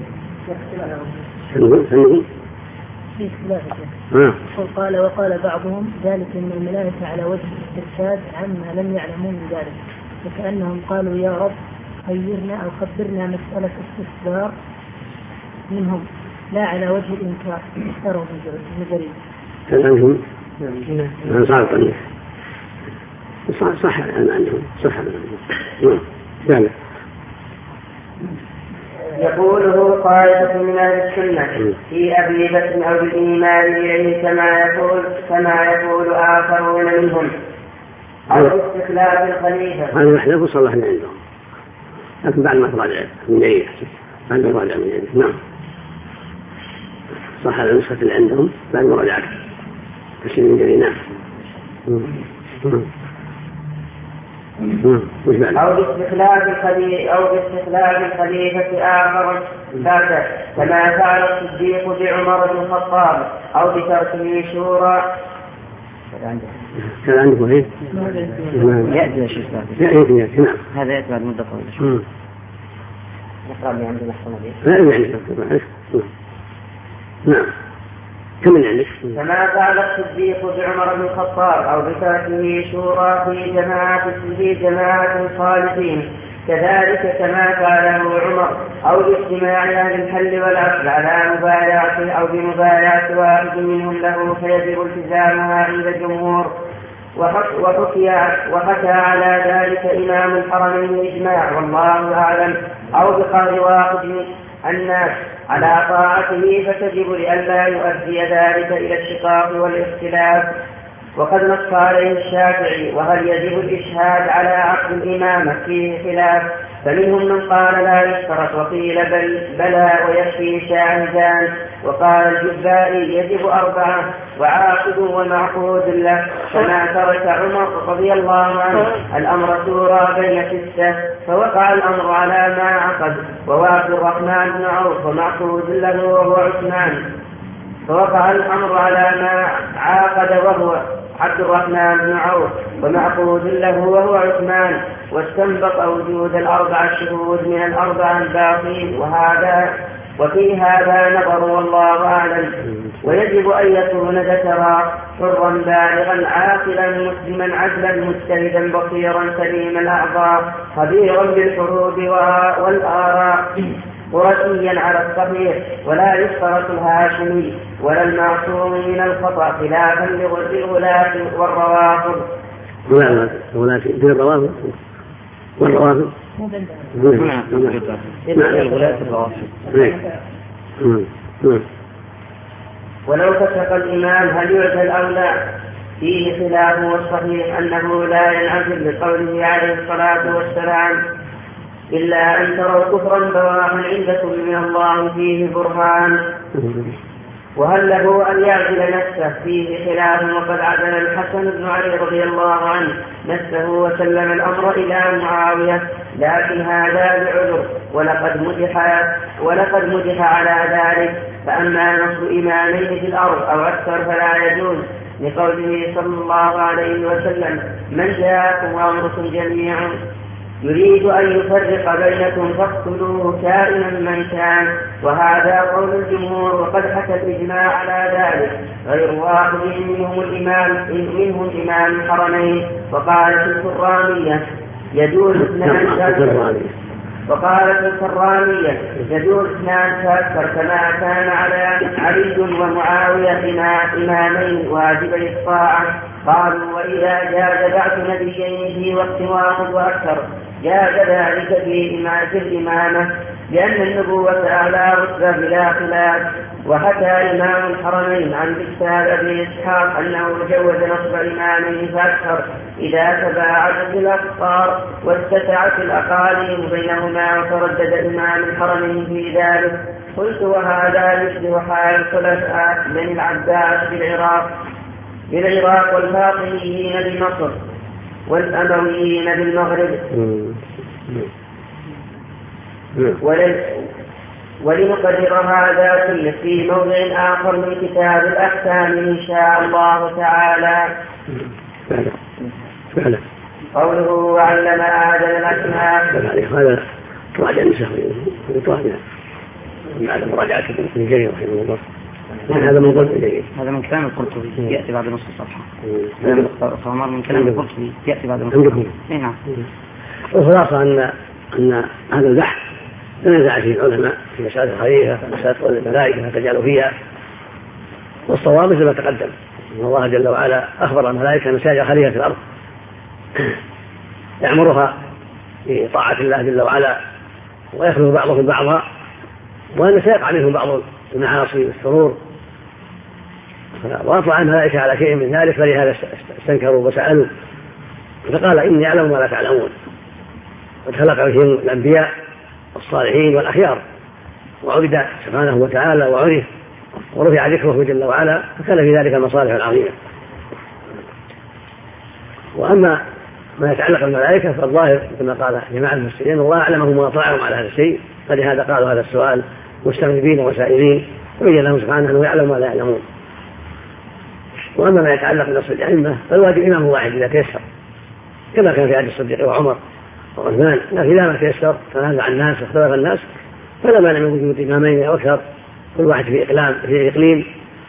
قال وقال بعضهم ذلك من الملائكة على وجه الاسترشاد عما لم يعلموا من ذلك، وكأنهم قالوا يا رب خيرنا أو خبرنا مسألة استخبار منهم لا على وجه الإنكار. اختاروا من جريد عندهم صح عندهم يقوله طائفة من أهل السنة في أبي بكر أو بالإيمان إليه كما يقول آخرون منهم أو استخلاف الخليفة. هذا يحلف وصلح عندهم، لكن بعد ما تراجع من أي بعد ما تراجع من أي نعم صح على النسخة اللي عندهم بعد ما راجعت تشير من جري. نعم أو باستخلاف الخليفة آخر ذاته كما فعل الصديق بعمر بن الخطاب أو بتركه شورى. كان عندكم ايه؟ يأتي يا شيخ. نعم هذا يأتي بعد مدة طويلة. نقرأ من عندنا الحمد. نعم كمل عندك. كما فعل الصديق بعمر بن الخطاب أو بتركه شورى في جماعة صالحين كذلك كما فعله عمر أو باجتماع أهل الحل والعقد على مبايعته أو بمبايعة واحد منهم له فيجب التزامها عند الجمهور. وحكى على ذلك إمام الحرمين إجماع والله أعلم. أو بقدر واحد الناس على طاعته فتجب لئلا يؤدي ذلك إلى الشقاق والاختلاف. وقد نص عليه الشافعي وهل يجب الإشهاد على عقد الإمامة فيه خلاف، فمنهم من قال لا يشترط وقيل بلى ويكفي شاهدان. وقال الجبائي يجب 4 وعاقد ومعقود له كما ترك عمر رضي الله عنه الأمر شورى بين 6 فوقع الأمر على ما عقد ووافد الرحمن بن عوف ومعقود له وهو عثمان. فوقع الأمر على ما عاقد وهو عبد الرحمن بن عوف ومعقود له وهو عثمان. واستنبط وجود 4 شهود من 4 الباقين وفي هذا نظر والله أعلم. ويجب أن يكون ذكرا حرا بالغا عاقلا مسلما عدلا مجتهدا بصيرا سليم الأعضاء خبيرا بالحروب والآراء قرشيا على الصحيح ولا يشترط الهاشمي ولا المعصوم من الخطأ خلافا للغلاة والروافض. والروافض ولو فسق الإمام هل يعزل أو لا فيه خلاف، والصحيح أنه لا ينعزل لقوله عليه الصلاة والسلام إلا أن تروا كفرا بواحا عندكم من الله فيه برهان. وهل له أن يعزل نفسه فيه خلاف، وقد عزل الحسن بن علي رضي الله عنه نفسه وسلم الأمر إلى معاوية، لكن هذا بعذر ولقد مدح على ذلك. فأما نصر إمامين في الأرض أو أكثر فلا يجوز لقوله صلى الله عليه وسلم من جاءكم وأمركم جميعا يريد أن يفرق بينكم فاقتلوه كائنا من كان. وهذا قول الجمهور وقد حكى الإجماع على ذلك غير واحد منهم إمام الحرمين. وقالت الكرامية يجوز وقالت الكرامية يجوز اثنان فأكثر كما كان علي ومعاوية إمامين واجبي الطاعة. قالوا وإذا جاز بعث نبيين في وقت واحد وأكثر جاز ذلك في الإمامة لأن النبوة أعلى رتبة بلا خلاف. وحكى إمام الحرمين عن بكتاب أبي إسحاق أنه جوز نصب إمامين فأكثر إذا تباعدت الأقطار واتسعت الأقاليم بينهما وتردد إمام الحرمين في ذلك. قلت وهذا يشبه حال الخلفاء بني العباس بالعراق والفاطميين بمصر والأمويين بالمغرب. ولنقرر هذا كله في موضع آخر من كتاب الأحكام إن شاء الله تعالى. قوله وعلم آدم الأسماء. هذا تراجع النساء ويتراجع بعد مراجعة ابن جرير رحمه الله. هذا من قلت جيد. هذا من كلام القرطبي يأتي بعد نصف الصفحة. هذا من كلام القرطبي يأتي بعد نصف الصفحة. نعم. الخلاصة أن هذا البحث تنازع فيه العلماء في مسألة الخليفة مسألة الملائكة فتجعلوا فيها. والصواب مثل ما تقدم أن الله جل وعلا أخبر الملائكة مساجد خليفة في الأرض يأمرها بطاعة الله جل وعلا ويخلق بعضهم بعضا وأن سيقع منهم بعض المعاصي والشرور. وأطلع الملائكة على شيء من ذلك فلهذا استنكروا وسألوا فقال إني أعلم ما لا تعلمون. قد خلق فيهم الأنبياء والصالحين والأخيار وعبد سبحانه وتعالى وعرف ورفع ذكره جل وعلا فكان في ذلك المصالح العظيمة. وأما ما يتعلق بالملائكة فالظاهر كما قال جماعة المفسرين الله أعلمهم وأطلعهم على هذا الشيء فلهذا قالوا هذا السؤال مستغربين وسائلين وبين لهم سبحانه أنه يعلم ما لا يعلمون. وأما ما يتعلق بنصب الأئمة فالواجب إمام واحد إذا تيسر كما كان في عهد الصديق وعمر وعثمان. لكن إذا ما تيسر تنازع الناس واختلف الناس فلا مانع من وجود إمامين أو أكثر كل واحد في إقليم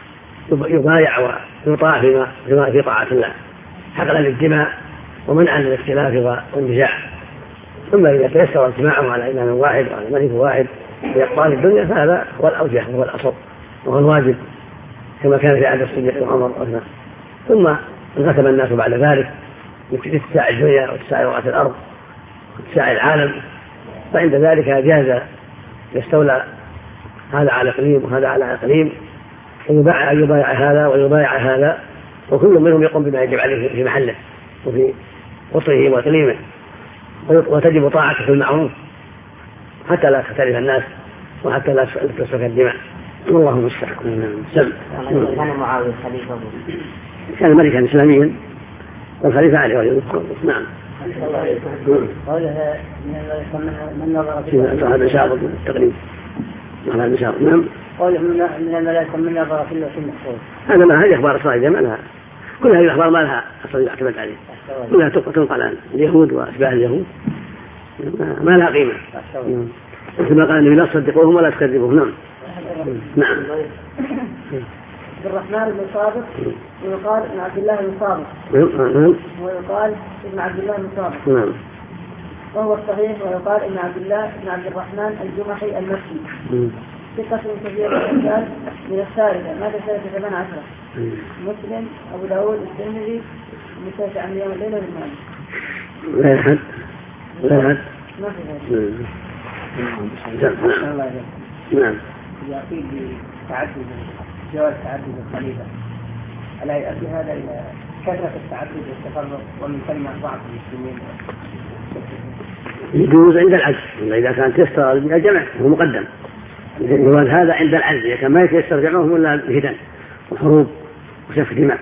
يبايع ويطاع في طاعة الله حقلا للدماء ومنعا للاختلاف والنزاع. ثم إذا تيسر اجتماعهم على إمام واحد وعلى ملك واحد في أقطار الدنيا فهذا هو الأوجه وهو الأصل وهو الواجب كما كان في عهد الصديق وعمر وعثمان. ثم انقسم الناس بعد ذلك لاتساع الدنيا واتساع رؤية الأرض واتساع العالم فعند ذلك جاز يستولى هذا على إقليم وهذا على إقليم يبايع هذا ويبايع هذا وكل منهم يقوم بما يجب عليه في محله وفي قصره وإقليمه وتجب طاعته في المعروف حتى لا تختلف الناس وحتى لا تسفك الدماء. والله المستعان. كان معاوية خليفة كان ملكا إسلاميا والخليفة عليه ولي الأمر. نعم. قولها من نظر في هذا شاطر التقريب هذا المشاطر. نعم. قوله من الملائكة من نظر في اللوح المحفوظ هذا ما هذه أخبار إسرائيل ما لها كل هذه الأخبار ما لها أصل يعتمد عليه كلها تنقل عن اليهود وأشباه اليهود ما لها قيمة. كما قال النبي لا تصدقوهم ولا تكذبوهم. نعم. نعم. عبد الرحمن بن صابر ويقال ابن عبد الله بن صابر ويقال ابن عبد الله بن صابر. نعم. وهو الصحيح ويقال ابن عبد الله بن عبد الرحمن الجمحي المكي ثقة كثير الرجال من الثالثة ماذا سنة 18 مسلم أبو داود الترمذي مسافة عن يوم الليلة والمال. لا أحد ما في هذا. نعم. يأتي بتعدد جواز تعدد الخليفة ألا يؤدي هذا إلى كثرة التعدد والتفرق ومن كلمة ضعف المسلمين؟ يجوز عند العجز إذا كان تيسر الجمع هو مقدم. جواز هذا عند العجز إذا كان ما يتيسر جمعهم إلا الفتن وحروب وسفك دماء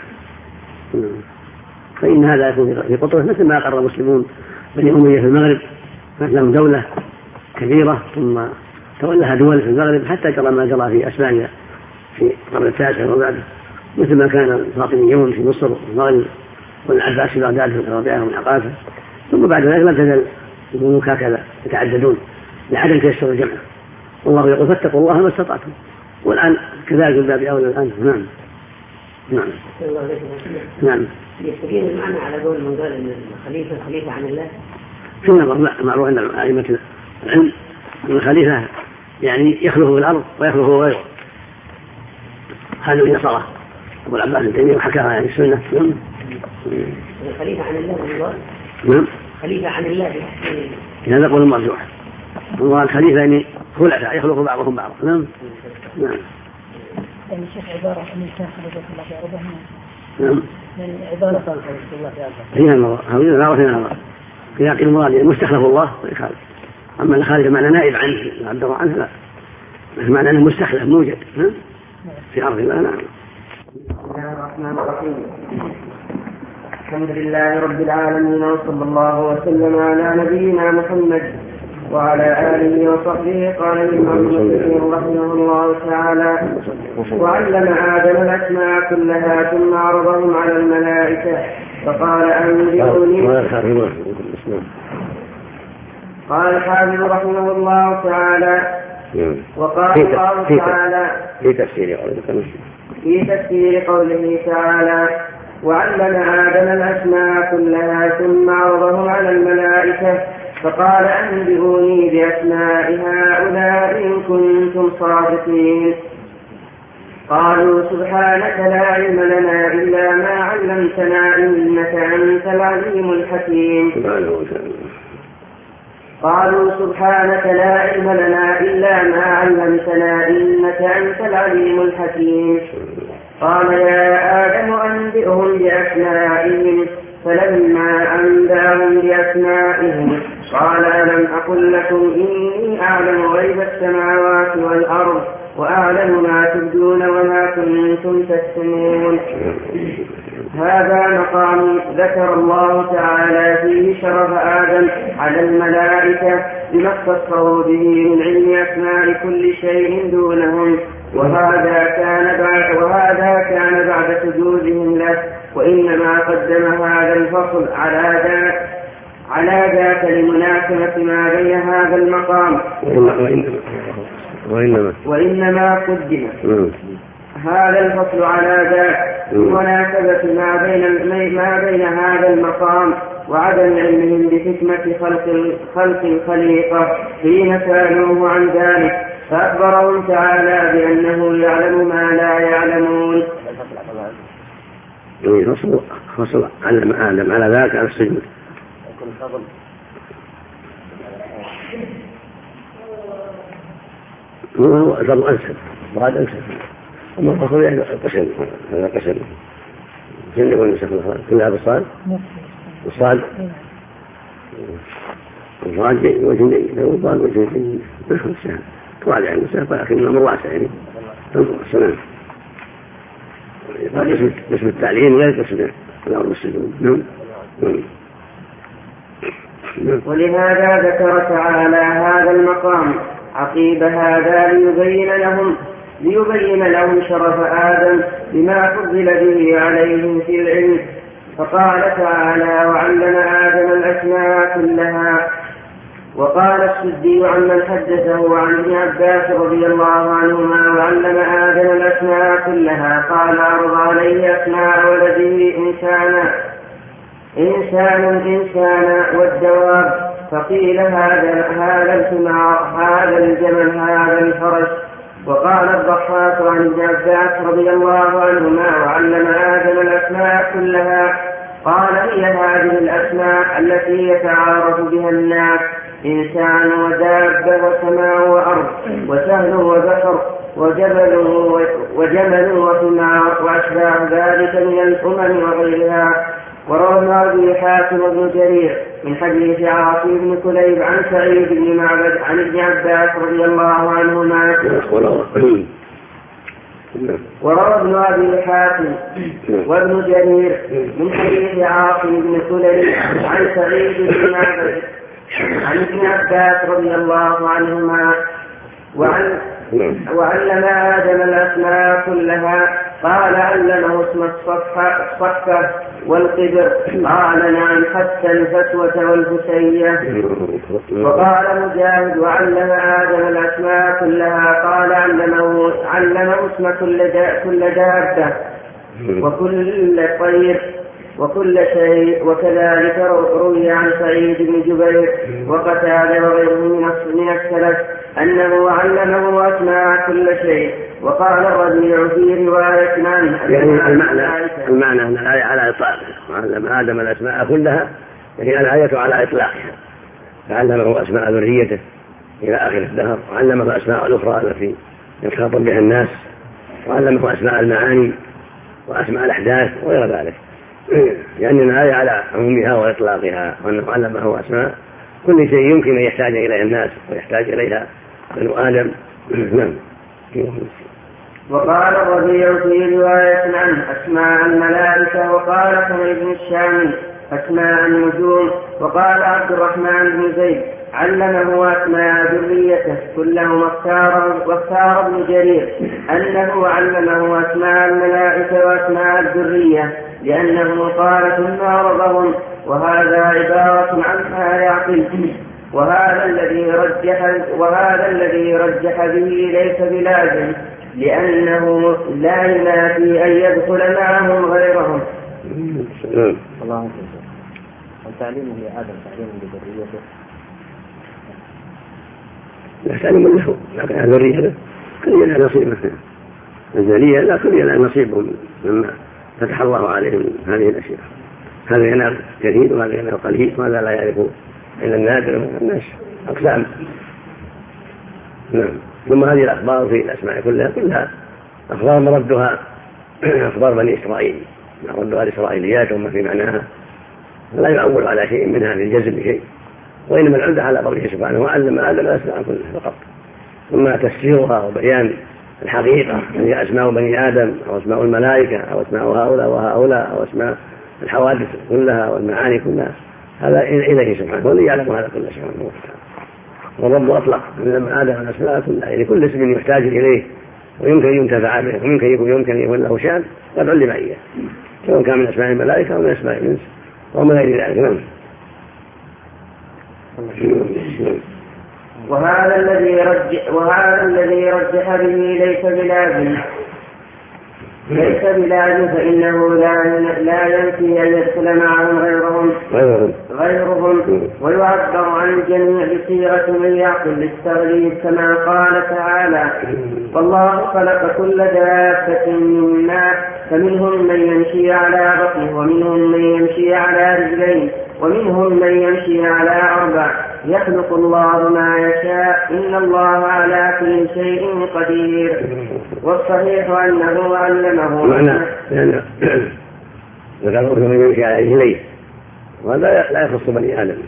فإن هذا يكون في قطره مثل ما أقر المسلمون بني أمية في المغرب مثلهم دولة كبيرة ثم تولها دول في المغرب حتى جرى ما جرى في أسبانيا في القرن التاسع وبعده مثل ما كان الفاطميون في مصر والمغرب والعباس في بغداد في الربيعة والعقافة. ثم بعد ذلك لم تزل الملوك هكذا يتعددون لعدم تيسر الجمع. والله يقول فاتقوا الله ما استطعتم والآن كذلك الباب أولى الآن. نعم. نعم. نعم. يستقيم المعنى على قول من قال ان الخليفة عن الله في نظر لا معروف أن أئمة العلم أن الخليفة يعني يخلفه في الأرض ويخلفه غيره. هذا من يسره أبو العباس ابن تيمية وحكاها يعني السنة. الخليفة عن الله. نعم. خليفة عن الله. هذا قول مرجوح. الله الخليفة يعني خلفاء يخلق بعضهم بعضا. نعم. نعم. يعني الشيخ عبارة عن إنسان خلق الله في أرضه. نعم. يعني عبارة عن خلق الله في أرضه. هي النظر. هذه النظر. في عقل المراد مستخلف الله ويخالف. أما الخالف معنى نائب عنه عبد الله عنه لا. معنى أنه مستخلف موجد في أرض الله. نعم. بسم الله الرحمن الرحيم. الحمد لله رب العالمين وصلى الله وسلم على نبينا محمد وعلى آله وصحبه. قال الإمام مسلم رحمه الله تعالى: وعلم آدم الأسماء كلها ثم عرضهم على الملائكة فقال أنبئوني. قال الحافظ رحمه الله تعالى: وقال الله تعالى في تفسير قوله تعالى: وعلم آدم الأسماء كلها ثم عرضهم على الملائكة فقال أنبئوني بأسماء هؤلاء إن كنتم صادقين. قالوا سبحانك لا علم لنا إلا ما علمتنا إنك أنت العليم الحكيم. قالوا سبحانك لا علم لنا إلا ما علمتنا إنك أنت العليم الحكيم. قال يا آدم أنبئهم بأسمائهم فلما أنبأهم بأسمائهم قال ألم أقل لكم إني أعلم غيب السماوات والأرض وأعلم ما تبدون وما كنتم تكتمون. هذا مقام ذكر الله تعالى فيه شرف آدم على الملائكة بما اختصه به من علم أسماء كل شيء دونهم، وهذا كان بعد سجودهم له، وإنما قدم هذا الفصل على ذاك لمناسبة ما بين هذا المقام، وإنما قدم هذا الفصل على ذاك لمناسبة ما بين هذا المقام وعدم علمهم بحكمة خلق الخليقة حين سألوه عن ذلك، فأخبرهم تعالى بأنه يعلم ما لا يعلمون. فصل علم على ذاك على السجود. هو أفضل أنسب وهذا أنسب. أما الفصل يعني قسم، هذا قسم جن والنسخ كلها بالصاد والصاد والصاد وجنين والضاد وجنين نحن السهل طوال يعني السهل لكن الأمر واسع يعني تنظر السلام. هذا اسم التعليم غير اسم الأمر بالسجود. ولهذا ذكر تعالى هذا المقام عقيب هذا ليبين لهم شرف آدم بما فضل به عليهم في العلم. فقال تعالى: وعلم آدم الأسماء كلها. وقال السدي عمن حدثه عن ابن عباس رضي الله عنهما: وعلم آدم الأسماء كلها. قال: عرض عليه أسماء ولده إنسانا والدواب، فقيل هذا الحمار، هذا الجمل، هذا الفرس. وقال الضحاك عن ابن عباس رضي الله عنهما: وعلم آدم الأسماء كلها. قال: هي هذه الأسماء التي يتعارف بها الناس: إنسان ودابة وسماء وأرض وسهل وبحر وجبل وحمار وأشباه ذلك من الأمم وغيرها. وروى أبي حاتم بن جرير من حديث عاصم بن كليب عن سعيد بن معبد عن ابن عباس رضي الله عنهما. وروى ابن أبي حاتم وابن جرير من حديث عاصم بن كليب عن سعيد بن معبد عن ابن عباس رضي الله عنهما. وعلم آدم الأسماء كلها. قال: علمه اسم الصفة والقبر. قال: نعم، حتى الفتوة والفسية. وقال مجاهد: وعلم آدم الأسماء كلها. قال: علمه اسم كل دابة وكل طير وكل شيء. وكذلك روي عن سعيد بن جبير وقتادة وغيره من السلف أنه علمه أسماء كل شيء. وقال الربيع في رواية عنه يعني المعنى أن الآية على إطلاقها، وعلم آدم الأسماء كلها، يعني الآية على إطلاقها، فعلمه أسماء ذريته إلى آخر الدهر، وعلمه أسماء الأخرى التي يخاطب بها الناس، وعلمه أسماء المعاني وأسماء الأحداث وغير ذلك، لأن الآية على عمومها وإطلاقها، وأنه علمه أسماء كل شيء يمكن أن يحتاج إليه الناس ويحتاج إليها بنو آدم. نعم. وقال الربيع في رواية عنه أسماء الملائكة. وقال حميد بن الشامي أسماء النجوم. وقال عبد الرحمن بن زيد علمه أسماء ذريته كلهم. واختار ابن جرير أنه علمه أسماء الملائكة وأسماء الذرية لأنه قال ثم عرضهم، وهذا عبارة عما يعقل. وهذا الذي رجح به ليس بلازم، لأنه لا ينافي أن يدخل معهم غيرهم. الله أكبر. وتعليمه لآدم تعليم لذريته، لا تعلم له، لكن ذريته كل ينال نصيبه. الذرية لا كل ينال نصيبهم مما فتح الله عليهم هذه الأشياء. هذا ينال كثير وهذا ينال قليل، وهذا لا يعرف إلا النادر من الناس، أقسام. نعم. ثم هذه الأخبار في الأسماء كلها أخبار مردها أخبار بني إسرائيل، مردها الإسرائيليات وما في معناها، لا يعول على شيء منها في الجزم بشيء، وإنما العمدة على قوله سبحانه وعلم آدم الأسماء كلها فقط. ثم تفسيرها وبيان الحقيقة، هي أسماء بني آدم أو أسماء الملائكة أو أسماء هؤلاء وهؤلاء أو أسماء الحوادث كلها والمعاني كلها، هذا إليه سبحانه، والذي يعلم هذا كله سبحانه وتعالى. والرب أطلق من آدم الأسماء كلها، يعني كل اسم يحتاج إليه ويمكن ينتفع به ويمكن يكون له شأن قد علم إياه، سواء كان من أسماء الملائكة أو من أسماء الإنس ومن غير ذلك. وهذا الذي رجح به ليس بلازم فإنه لا ينفي أن يدخل معهم غيرهم. ويعبر عن الجميع بصيغة من يعقل للتغليب، كما قال تعالى والله خلق كل دابة من ماء فمنهم من يمشي على بطنه ومنهم من يمشي على رجلين ومنهم من يمشي على 4 يخلق الله ما يشاء إن الله على كل شيء قدير. والصحيح أنه علمه معنى ذكره من يمشي على رجليه، وهذا لا يخص بني آدم،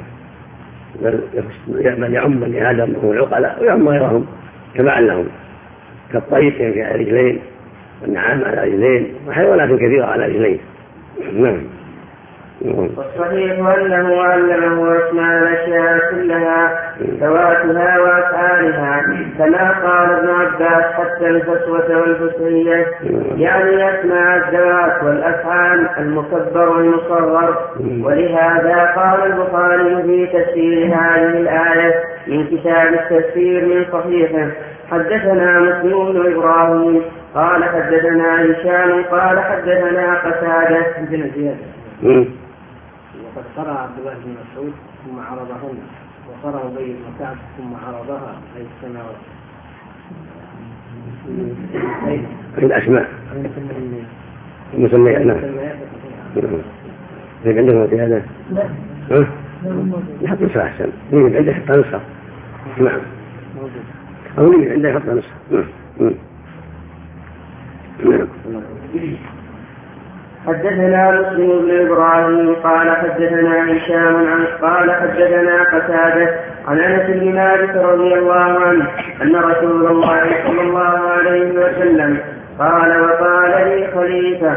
بل يعم بني آدم هم العقلاء ويعم غيرهم تبعا لهم، كالطير يمشي على رجلين والنعام على رجلين وحيوانات كثيرة على رجلين. نعم. والصحيح أنه علمه أسماء الأشياء كلها ذواتها وأفعالها، كما قال ابن عباس حتى الفسوة والفسية، يعني أسماء الذوات والأفعال المكبر والمصغر. ولهذا قال البخاري في تفسير هذه الآية من كتاب التفسير من صحيحه حدثنا مسلم بن إبراهيم قال حدثنا هشام قال حدثنا قتادة. وقد قرأ عبد الله بن مسعود ثم عرضهن، وقرأ أبي بن كعب ثم عرضها أي السماوات. الأسماء المسميات. نعم. يجب عندكم في هذا؟ لا. نحط نسخة أحسن. يجب عندك حتى نسخة. نعم. أو يجب عندك حتى نسخة. نعم. حدثنا مسلم بن إبراهيم قال حدثنا هشام قال حدثنا قتادة عن أنس بن مالك رضي الله عنه أن رسول الله صلى الله عليه وسلم قال وقال لي خليفة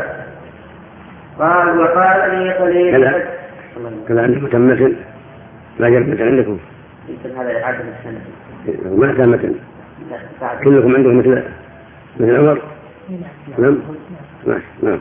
كلا عندكم تمثل لا جربت عندكم هذا إعادة السنة ما تمثل كلكم عندكم مثل عمر. نعم. نعم.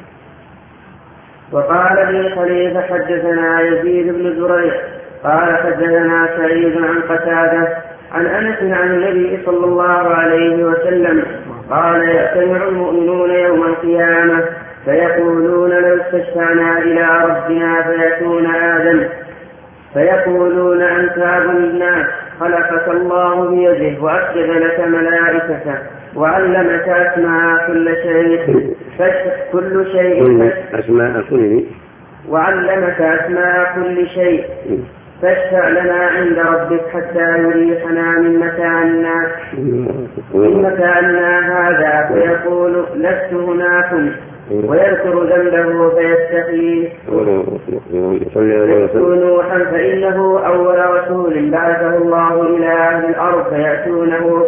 وقال لي خليفة حدثنا يزيد بن زريع قال حدثنا سعيد عن قتادة عن أنس عن النبي صلى الله عليه وسلم قال يجتمع المؤمنون يوم القيامة فيقولون لو استشفعنا إلى ربنا فيأتون آدم فيقولون أنت أبو الناس خلقك الله بيده وأسجد لك ملائكته وعلمك أسماء كل شيء وعلمك أسماء كل شيء فاشفع لنا عند ربك حتى يريحنا من مكاننا هذا. فيقول لست هناكم ويذكر ذنبه فيستحيي. يأتوا نوحا فإنه أول رسول بعثه الله إلى أهل الأرض فيأتونه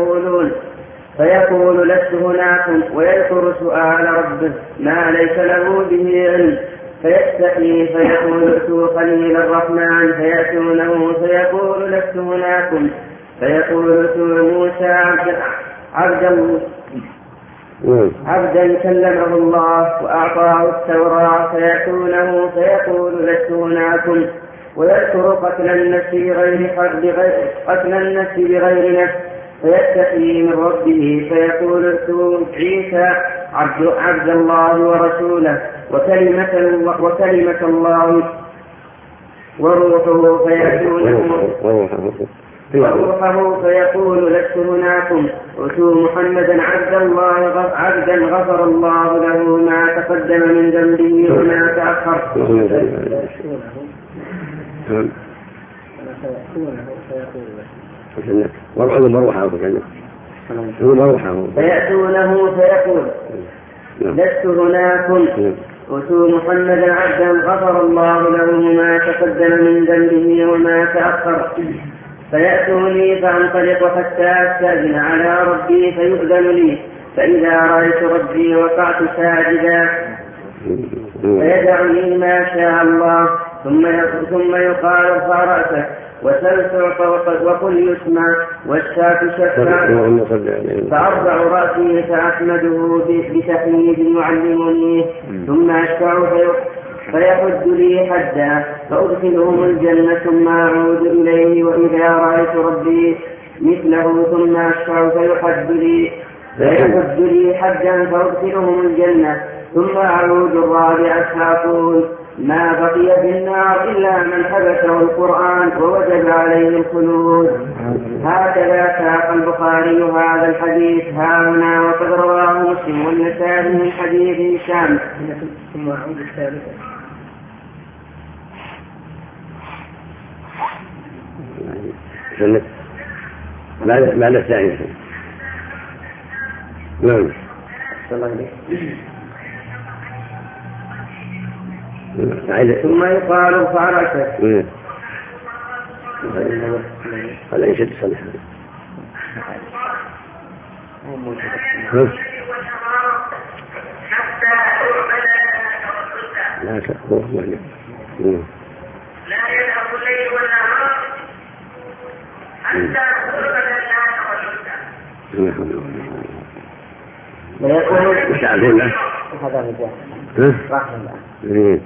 فيقول لست هناكم ويذكر سؤال ربه ما ليس له به علم فيستحيي فيقول ائتوا خليل الرحمن فيأتونه فيقول لست هناكم فيقول ائتوا موسى عبدا كلمه الله وأعطاه التوراة فيأتونه فيقول لست هناكم ويذكر قتل النفس بغير نفس فيستحيي من ربه فيقول ائتوا عيسى عبد الله ورسوله وكلمة الله وروحه فيقول لست هناكم ائتوا محمدا عبدا غفر الله له ما تقدم من ذنبه وما تأخر. فيأتونه فيقول لست هناكم ائتوا محمدا عبدا غفر الله له ما تقدم من ذنبه وما تأخر. فيأتوني فأنطلق حتى أستأذن على ربي فيؤذن لي فإذا رأيت ربي وقعت ساجدا فيدعني ما شاء الله ثم يقال ارفع رأسك وسل تعطى وقل يسمع والشاة شفع فأرفع رأسي فأحمده بتحميد يعلمني ثم أشفع فيحد لي حدا فأدخلهم الجنة ثم أعود إليه وإذا رأيت ربي مثله ثم أشفع فيحد لي حدا فأدخلهم الجنة ثم أعود الرابعة فأقول ما بقي في النار إلا من حبسه القرآن ووجب عليه الخلود. هكذا ساق البخاري هذا الحديث هاهنا وقد رواه مسلم والنسائي من حديث هشام. ثم أعود الثالثة بعد الثانية. نعم. ثم يقال ارفع رأسك. هذا يشد صلح. لا تأخذ لا يذهب الليل والنهار حتى تؤمن الناس هذا رجال رحمة الله.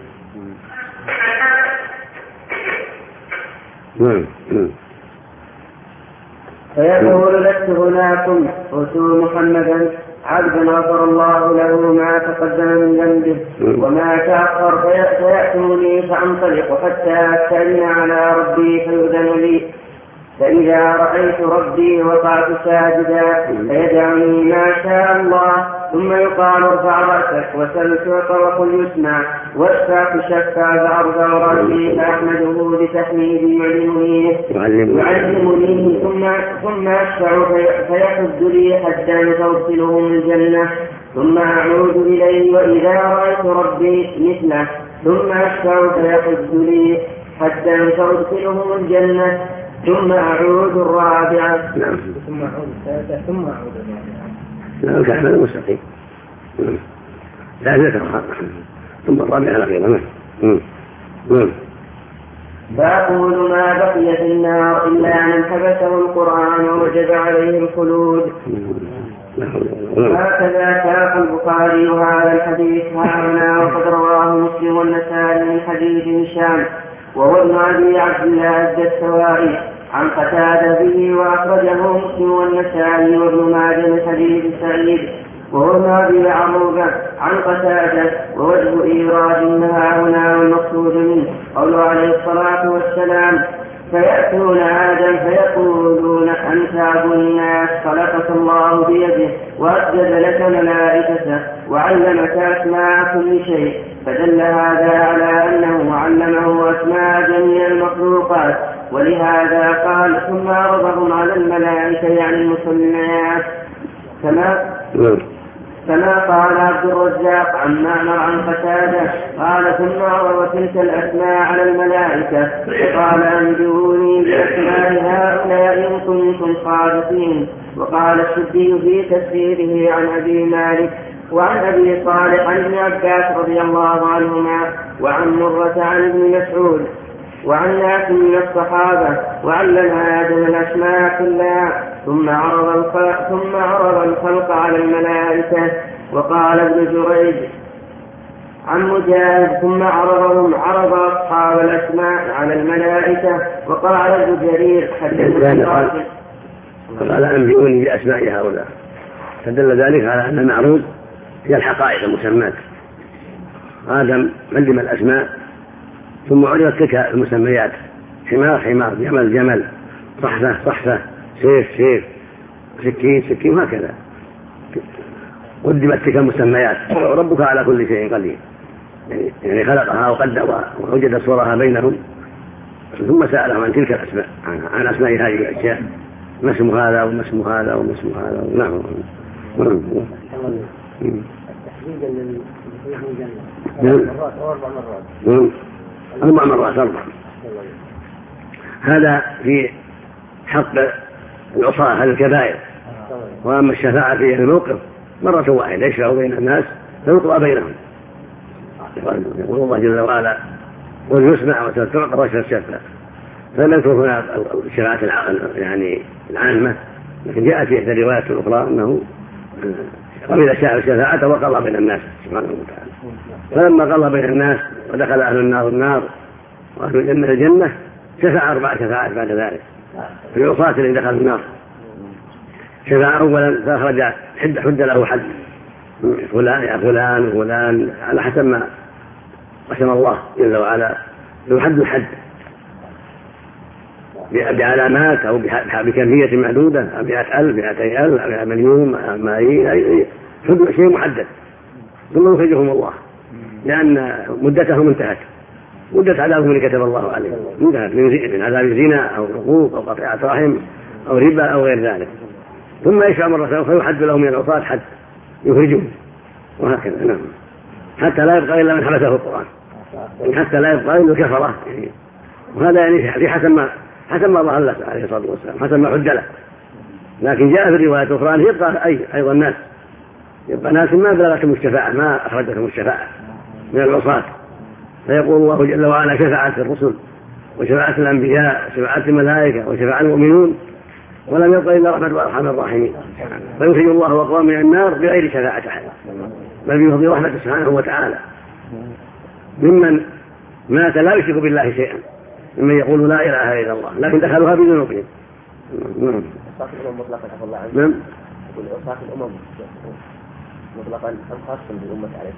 فيقول لست هناكم ائتوا محمدا عبدا غفر الله له ما تقدم من ذنبه وما تأخر فيأتوني فأنطلق حتى أستأذن على ربي فيؤذن لي فإذا رأيت ربي وقعت ساجدا فيدعني ما شاء الله ثم يقال ارفع رأسك وسل تعطى وقل يسمع واشفع تشفع فأرفع رأسي فأحمده بتحميد يعلمني ثم أشفع فيحد لي حتى فأدخلهم الجنة ثم أعود إليه وإذا رأيت ربي مثله ثم أشفع فيحد لي حتى فأدخلهم الجنة ثم أعود الرابعة. ثم أعود الثالثة ثم أعود الرابعة. لا كان المستقيم. لا ذكر ثم الرابعة الأخيرة. فأقول ما بقي في النار إلا من حبسه القرآن ووجب عليه الخلود. هكذا ساق البخاري هذا الحديث هاهنا وقد رواه مسلم والنسائي من حديث هشام وهو ابن أبي عبد الله الدستوائي عن قتادة به وأخرجه مسلم والنسائي وابن ماجه من حديث سعيد وهو ما أبي عروبة عن قتادة. ووجه إيرادها هنا والمقصود منه قوله عليه الصلاة والسلام: فيأتون آدم فيقولون أنت أبو الناس، خلقك الله بيده وأسجد لك ملائكته وعلمك أسماء كل شيء. فدل هذا على أنه علمه أسماء جميع المخلوقات. ولهذا قال: ثم عرضهم على الملائكة يعني المسميات، كما قال عبد الرزاق عن معمر عن قتادة قال: ثم عرض تلك الأسماء على الملائكة فقال: أنبئوني بأسماء هؤلاء إن كنتم صادقين. وقال السدي في تفسيره عن أبي مالك وعن أبي صالح عن ابن عباس رضي الله عنهما وعن مرة عن ابن مسعود وعن ناس من الصحابة: وعلم آدم الأسماء كلها ثم عرض الخلق على الملائكة. وقال ابن جريج عن مجاهد: ثم عرض أصحاب الأسماء على الملائكة. وقال ابن جرير: حدثنا قال: أنبئوني بأسماء هؤلاء. فدل ذلك على أن المعروض هي الحقائق المسمات. آدم علم الأسماء ثم عرضت تلك المسميات: حمار حمار، جمل جمل، صحفة صحفة، سيف سيف، سكين سكين، وهكذا قدمت تلك المسميات. ربك على كل شيء قدير، يعني خلقها وقدرها ووجد صورها بينهم، ثم سألهم عن تلك الأسماء، عن أسماء هذه الأشياء، ما اسم هذا وما اسم هذا وما اسم هذا. نعم. التحديد الذي فيه الجنة 4 مرات. هذا في حق العصاة هذا الكبائر. وأما الشفاعة في الموقف مرة واحدة يشفع بين الناس فيقضى بينهم. يقول الله جل وعلا: ويسمع وتعطى رشد الشفاعة. فلم يذكر هنا الشفاعة يعني العامة، لكن جاءت في إحدى الروايات الأخرى أنه قبل الشفاعة وقضى بين الناس سبحانه وتعالى. فلما قضى بين الناس ودخل أهل النار النار وأهل الجنة الجنة، شفع 4 شفاعات بعد ذلك في العصاة اللي دخل النار. شفع أولا فأخرج حد له حد، فلان يا فلان وفلان على حسب ما قسم الله جل وعلا، له حد الحد بعلامات أو بكمية محدودة، 100,000 200,000 مليون ملايين، شيء محدد، ثم يخرجهم الله لأن مدتهم انتهت، مدة عذابهم اللي كتب الله عليهم انتهت، من عذاب الزنا أو حقوق أو قطيعة رحم أو ربا أو غير ذلك. ثم يشفع مرة أخرى فيحد لهم من العصاة حد يخرجهم، وهكذا. نعم. حتى لا يبقى إلا من حبسه القرآن، حتى لا يبقى إلا كفرة. وهذا يعني في حسب ما ظهر الله عليه الصلاة والسلام، حسب ما حد له. لكن جاء في الرواية الأخرى أن يبقى أيضا الناس، يبقى ناس ما بلغتهم الشفاعة، ما أخرجتهم الشفاعة من العصاة، فيقول الله جل وعلا: شفاعة الرسل وشفاعة الأنبياء وشفاعة الملائكة وشفاعة المؤمنون، ولم يبق إلا رحمة وأرحم الراحمين. فيخرج الله أقوام من النار بغير شفاعة أحد، بل بفضل رحمته سبحانه وتعالى، ممن مات لا يشرك بالله شيئا، ممن يقول لا إله إلا الله، لكن دخلوها بذنوبهم. نعم. نعم. عصاة الأمم مطلقا خاص بالأمة عليه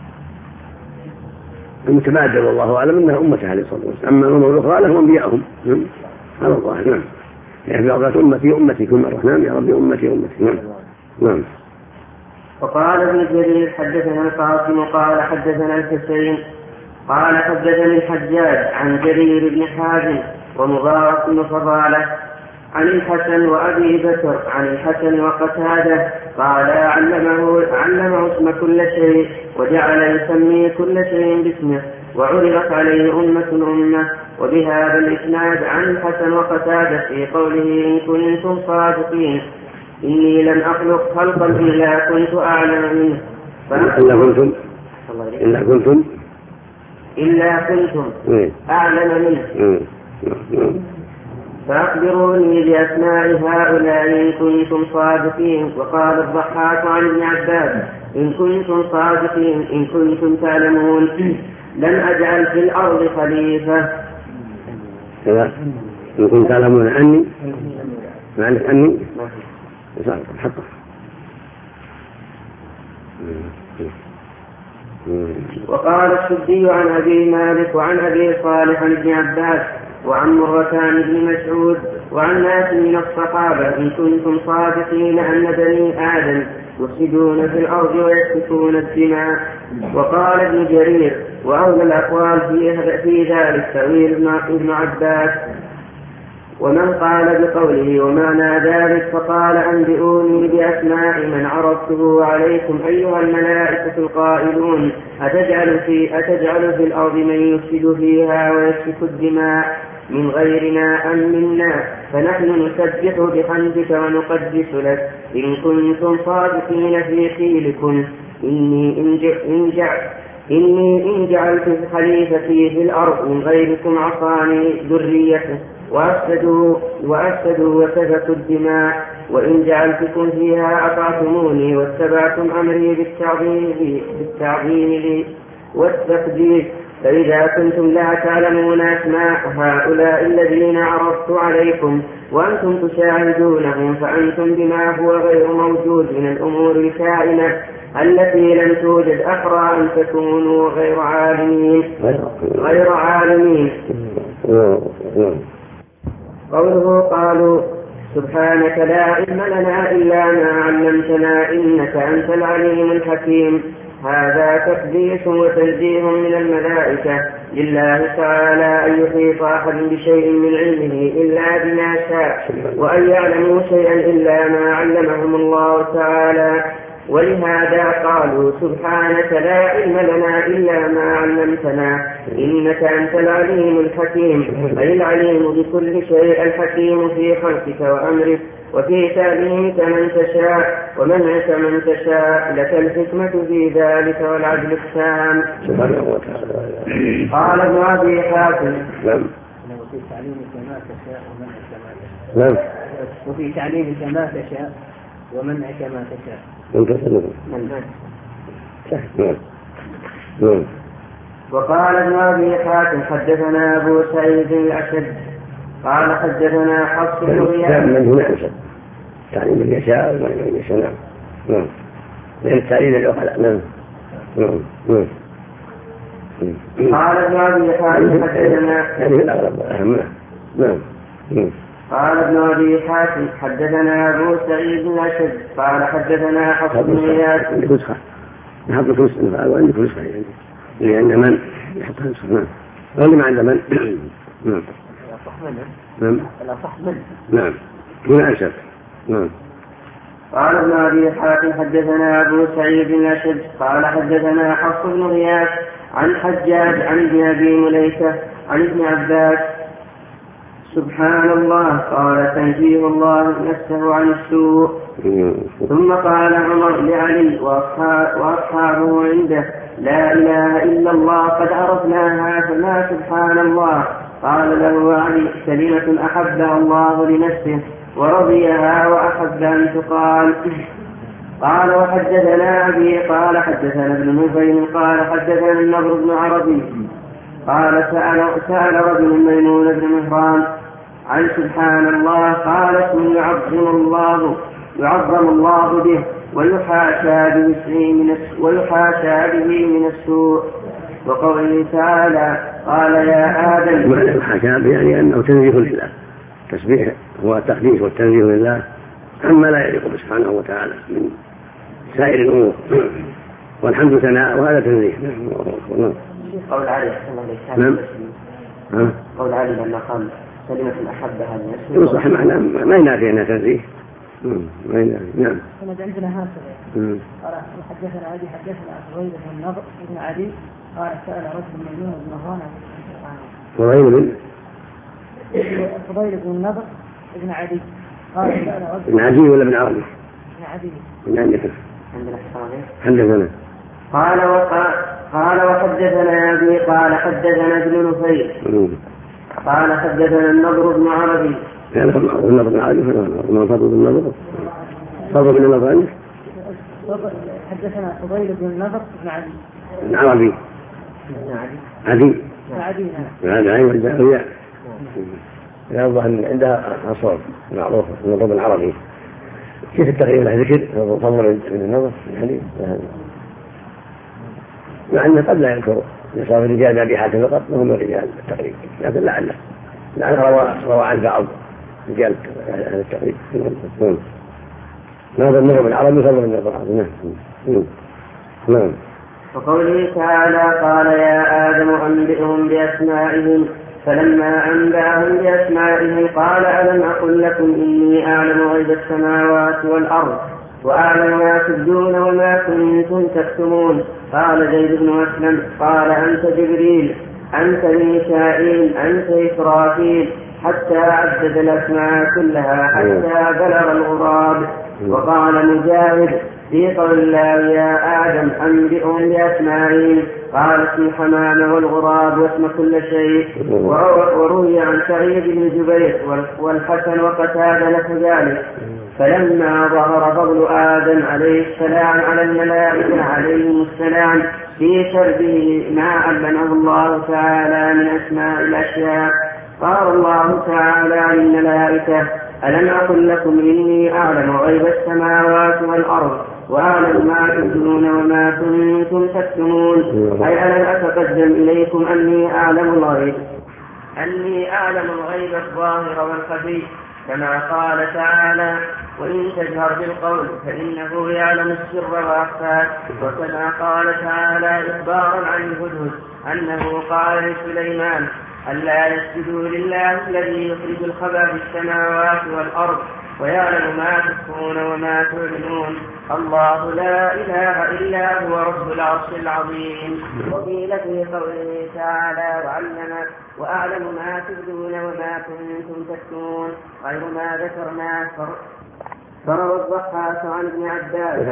المتبادل والله أعلم أنها أمته عليه الصلاة والسلام، أما الأمم الأخرى لهم أنبياءهم على الله. نعم. يعني أمتي أمتي كل مرة. نعم يا ربي أمتي أمتي. نعم. وقال ابن جرير: حدثنا القاسم قال حدثنا الحسين قال حدثني الحجاج عن جرير بن حازم ومبارك بن فضالة عن الحسن وأبي بكر عن الحسن وقتادة قال: علمه اسم كل شيء وجعل يسمي كل شيء باسمه، وعرضت عليه أمة. وبهذا الإسناد عن الحسن وقتادة في قوله: إن كنتم صادقين إني لم أخلق خلقا إلا كنت أعلم منه. إلا كنتم أعلم منه فأخبروني بأسماء هؤلاء إن كنتم صادقين. وقال الضحاك عن ابن عباس: إن كنتم صادقين إن كنتم تعلمون لن أجعل في الأرض خليفة. إن كنتم تعلمون عني معنى أني حقا وقال السدي عن أبي مالك وعن أبي صالح عن ابن عباس وعن مرتان بن مسعود وعن ناس من الصحابة إن كنتم صادقين أن بني آدم يفسدون في الأرض ويسفكون الدماء. وقال ابن جرير وأولى الأقوال في ذلك تأويل ابن عباس ومن قال بقوله ومعنى ذلك فقال أنبئوني بأسماء من عرضته عليكم أيها الملائكة القائلون أتجعل في الأرض من يفسد فيها ويسفك الدماء من غيرنا أم منا فنحن نسبح بحمدك ونقدس لك إن كنتم صادقين في قيلكم إني إن جعلت خليفتي في الأرض من غيركم عصاني ذريته وأفسدوا وسفكوا الدماء وإن جعلتكم فيها أطعتموني واتبعتم أمري بالتعظيم لي والتقديس فإذا كنتم لا تعلمون أسماء هؤلاء الذين عرضت عليكم وأنتم تشاهدونهم فأنتم بما هو غير موجود من الأمور الكائنة التي لم توجد أخرى أن تكونوا غير عالمين. قوله قالوا سبحانك لا علم لنا إلا ما علمتنا إنك أنت العليم الحكيم هذا تقديس وتنزيه من الملائكة لله تعالى أن يحيط أحد بشيء من علمه إلا بما شاء وأن يعلموا شيئا إلا ما علمهم الله تعالى ولهذا قالوا سبحانك لا علم لنا إلا ما علمتنا إنك أنت العليم الحكيم أي العليم بكل شيء الحكيم في خلقك وأمرك وفي تعليمك من تشاء ومنعك من تشاء لك الحكمة في ذلك والعدل التام. قال ابن أبي حاتم وفي تعليمك ما تشاء ومنعك ما تشاء وفي تعليمك ما تشاء ومنعك ما تشاء. وقال ابن أبي حاتم حدثنا أبو سعيد الأشد قال حدثنا حفص بن غياث من هنا أشد تعليم اليساء ومن اليساء نعم من التعليم الأخرى نعم قال ابن أبي حاتم حدثنا يعني الأغلب أهمنا نعم قال ابن أبي حاتم حدثنا أبو سعيد الأشد قال حدثنا حفص بن غياث عندك نسخة نحط لك نسخة وعندك نسخة يعني لأن من يحطها نسخة نعم ولا ما عند من نعم نعم هنا أنشد نعم. قال ابن أبي حاتم حدثنا أبو سعيد الأشد قال حدثنا حفص بن غياث عن حجاج عن ابن أبي مليكة عن ابن عباس سبحان الله قال تنزيه الله نفسه عن السوء. ثم قال عمر لعلي وأصحابه عنده لا إله إلا الله قد عرفناها فما سبحان الله. قال له علي كلمة أحبها الله لنفسه ورضيها وأحب أن تقال. قال وحدثنا أبي قال حدثنا ابن نفيل قال حدثنا النضر بن عربي قال سأل رجل ميمون بن مهران عن سبحان الله قال اسم يعظم الله به ويحاشى به من السوء. وقوله تعالى قال يا آدم يحاشى به يعني أنه تنزيه لله تسبيح هو التقديس والتنزيه لله عما لا يليق سبحانه وتعالى من سائر الأمور والحمد ثناء وهذا تنزيه. قول علي قول علي لما قال كلمة أحبها الناس صح معناه ما ينافي أنها تنزيه ما ينافي. نعم. عندنا هكذا قال حدثنا أبي حدثنا فضيل بن النضر بن علي قال سأل رجل ميمون بن مهران فضيل بن النضر بن علي قال سأل رجل بن عدي ولا بن عربي؟ بن عدي. عندنا حدثنا قال وحدثنا أبي قال حدثنا ابن نفيل قال حدثنا النضر بن عربي النضر بن عربي من فضل بن النضر فضل بن النضر حدثنا فضيل بن النضر بن علي بن عربي عدي هذا عين والجاهلية يوضح أن عندها أصوات معروفة النضر بن عربي كيف التغيير له ذكر فضل بن النضر بن علي مع أنه قد لا يذكر نصاب الرجال بأبي حاتم فقط وهم الرجال التقريب، لكن لعله روى عن بعض رجال أهل التقريب. هذا النظم العربي فضل النظم العربي. نعم. وقوله تعالى قال يا آدم أنبئهم بأسمائهم فلما أنبأهم بأسمائهم قال ألم أقل لكم إني أعلم غيب السماوات والأرض وأعلم ما تبدون وما كنتم تكتمون. قال زيد بن أسلم قال أنت جبريل أنت ميكائيل أنت إسرافيل حتى عدد الأسماء كلها حتى بلغ الغراب. وقال مجاهد في قول الله يا آدم أنبئهم بأسمائهم قال اسم الحمام والغراب واسم كل شيء. وروي عن سعيد بن جبير والحسن وقتادة له ذلك. فلما ظهر فضل آدم عليه السلام على الملائكة عليهم السلام في شربه ما علمه الله تعالى من أسماء الأشياء قال الله تعالى للملائكة ألم أقل لكم إني أعلم غيب السماوات والأرض وأعلم ما تبدون وما كنتم تكتمون. أي ألم أتقدم إليكم أني أعلم الغيب الظاهر والخفي كما قال تعالى وإن تجهر بالقول فإنه يعلم السر وأخفى. وكما قال تعالى إخبارا عن الهدهد أنه قال لسليمان ألا يسجدوا لله الذي يخرج الخبأ في السماوات والأرض ويعلم ما تخفون وما تعلنون الله لا إله إلا هو رب العرش العظيم. وقيل في قوله تعالى وأعلم ما تبدون وما كنتم تكتمون غير ما ذكرناه. فروى الضحاك عن ابن عباس.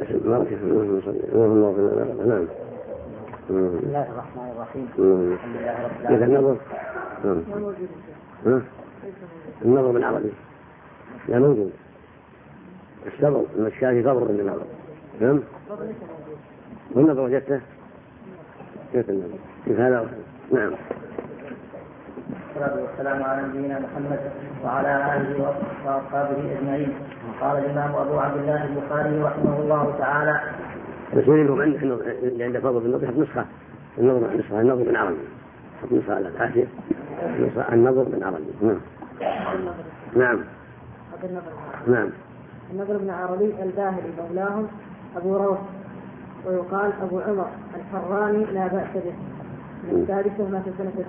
بسم الله الرحمن الرحيم. الحمد لله رب العالمين. النظر بالعربي لا موجود. الصبر المشكاة صبر من النظر. نعم. والنظر وجدته النظر كيف هذا؟ نعم. والصلاة والسلام على نبينا محمد وعلى آله وأصحابه أجمعين. قال الإمام أبو عبد الله البخاري رحمه الله تعالى مسؤولين لهم عند فضل النظر حط نسخة النظر بالعربي حط نسخة على الحاشية النظر بالعربي. نعم. نعم. النضر بن عربي الباهلي مولاهم أبو روح ويقال أبو عمر الحراني لا بأس به من الثالثة مات سنة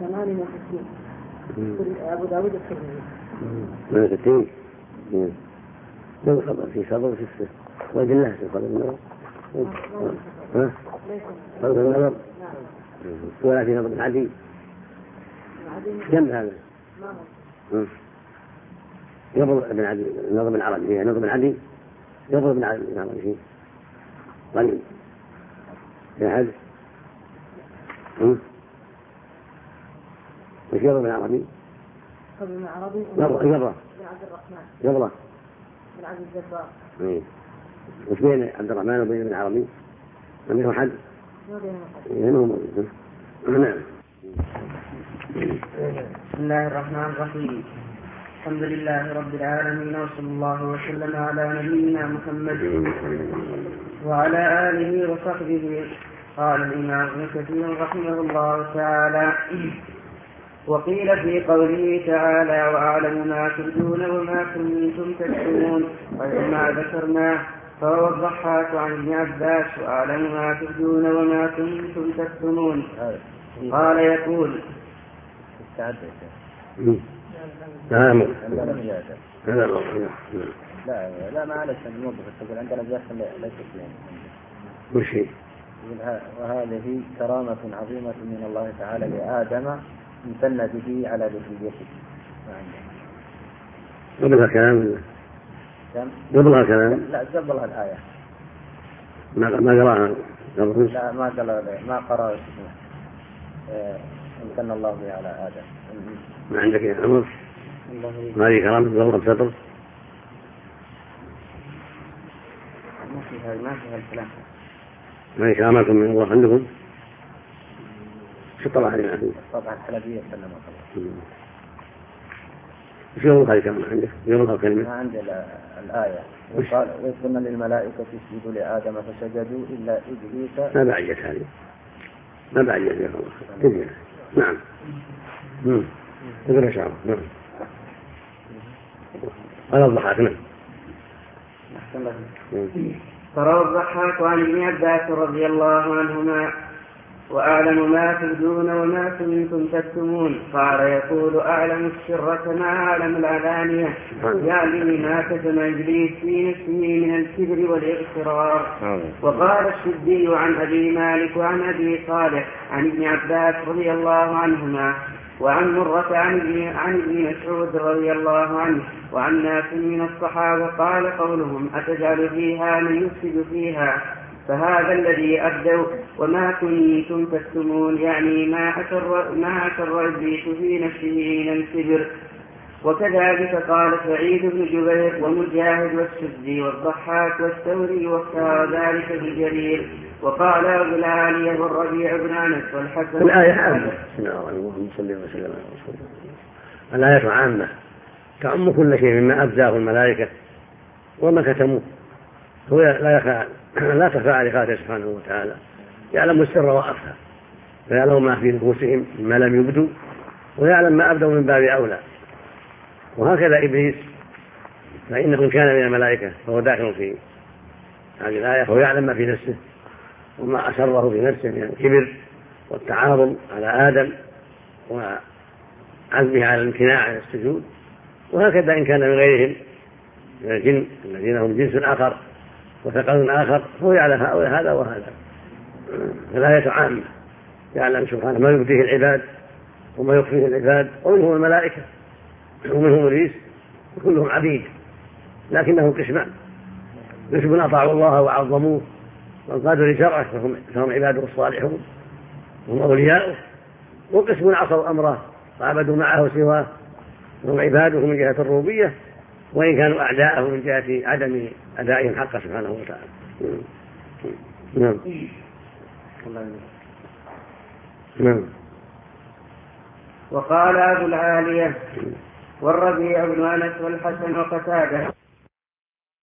68 أبو داود الترمذي. من 60 في صبر في السر وجه الله في صبر النظر. صبر النظر ولا في نظر عدي كم هذا؟ يضرب ابن عدي النظر بن عربي فيها نظر بن عدي يضرب ابن عربي فيه قليل يا حد مش يضرب بن عربي يضرب بن عبد الجبار. وش بين عبد الرحمن وبين ابن عربي؟ ما بينهم حد؟ نعم. بسم الله الرحمن الرحيم. الحمد لله رب العالمين وصلى الله وسلم على نبينا محمد وعلى آله وصحبه. قال الإمام ابن كثير رحمه الله تعالى وقيل في قوله تعالى وأعلم ما تبدون وما كنتم تكتمون غير ما ذكرناه. فهو الضحاك عن ابن عباس وأعلم ما تبدون وما كنتم تكتمون. قال يقول لا ما عليك أن نوضح التقول عندنا جاهل ليس يعني وشيء. وهذه كرامة عظيمة من الله تعالى لآدم امتن به على ذريته. قبلها كلام قبلها كلام لا قبلها الآية ما قراها لا ما قرأ امتن الله به على آدم. ما عندك يا عمر هذه كرامة ضرورة بسطر ما فيها الكلام ما هي كرامة من الله عندكم شو طبعا عليه طبعا حلبية سلم الله. شو يقول هذه كلمة عندك يقول كلمة ما عندي الآية وقال للملائكة اسجدوا لآدم فسجدوا إلا إبليس. ما بعيت هذه ما بعد يجزيه الله. نعم. تقول إن شاء الله. نعم. قال الضحاك. نعم. فروى الضحاك عن ابن عباس رضي الله عنهما: وأعلم ما تبدون وما كنتم تكتمون. قال: يقول: أعلم السر كما أعلم العلانية، يعني ما كتم إبليس في نفسه من الكبر والإغترار. وقال السدي عن أبي مالك وعن أبي صالح عن ابن عباس رضي الله عنهما وعن مرة عن ابن مسعود رضي الله عنه وعن ناس من الصحابة قال قولهم: أتجعل فيها من يفسد فيها؟ فهذا الذي أبدوا وما كنتم تكتمون، يعني ما أسر إبليس في نفسه من الكبر. وكذلك قال سعيد بن جبير ومجاهد والسدي والضحاك والثوري واختار ذلك بجرير. وقال أبو العالية والربيع بن أنس والحسن. الآية عامة. اللهم صل وسلم على رسول الله. الآية عامة تعم كل شيء مما أبداه الملائكة وما كتموه. هو لا تخفى على خاطره سبحانه وتعالى، يعلم السر وأخفى، ويعلم ما في نفوسهم ما لم يبدوا، ويعلم ما أبدوا من باب أولى. وهكذا إبليس فإنه كان من الملائكة فهو داخل في هذه الآية، فهو يعلم ما في نفسه وما أسره في نفسه من الكبر والتعاظم على آدم وعزمه على الامتناع عن السجود. وهكذا إن كان من غيرهم من الجن الذين هم جنس آخر وثقل آخر فهو يعلم هذا وهذا. الآية عامة، يعلم سبحانه ما يبديه العباد وما يخفيه العباد، ومنهم الملائكة ومنهم إبليس، وكلهم عبيد لكنهم قسمان: قسم أطاعوا الله وعظموه وانقادوا لشرعه فهم عباده الصالحون وهم أولياؤه، وقسم عصوا أمره وعبدوا معه سواه وهم عباده من جهة الربوبية، وإن كانوا أعداءه من جهة عدم أدائهم حقه سبحانه وتعالى. نعم. نعم. وقال أبو العالية والربيع بن أنس والحسن وقتادة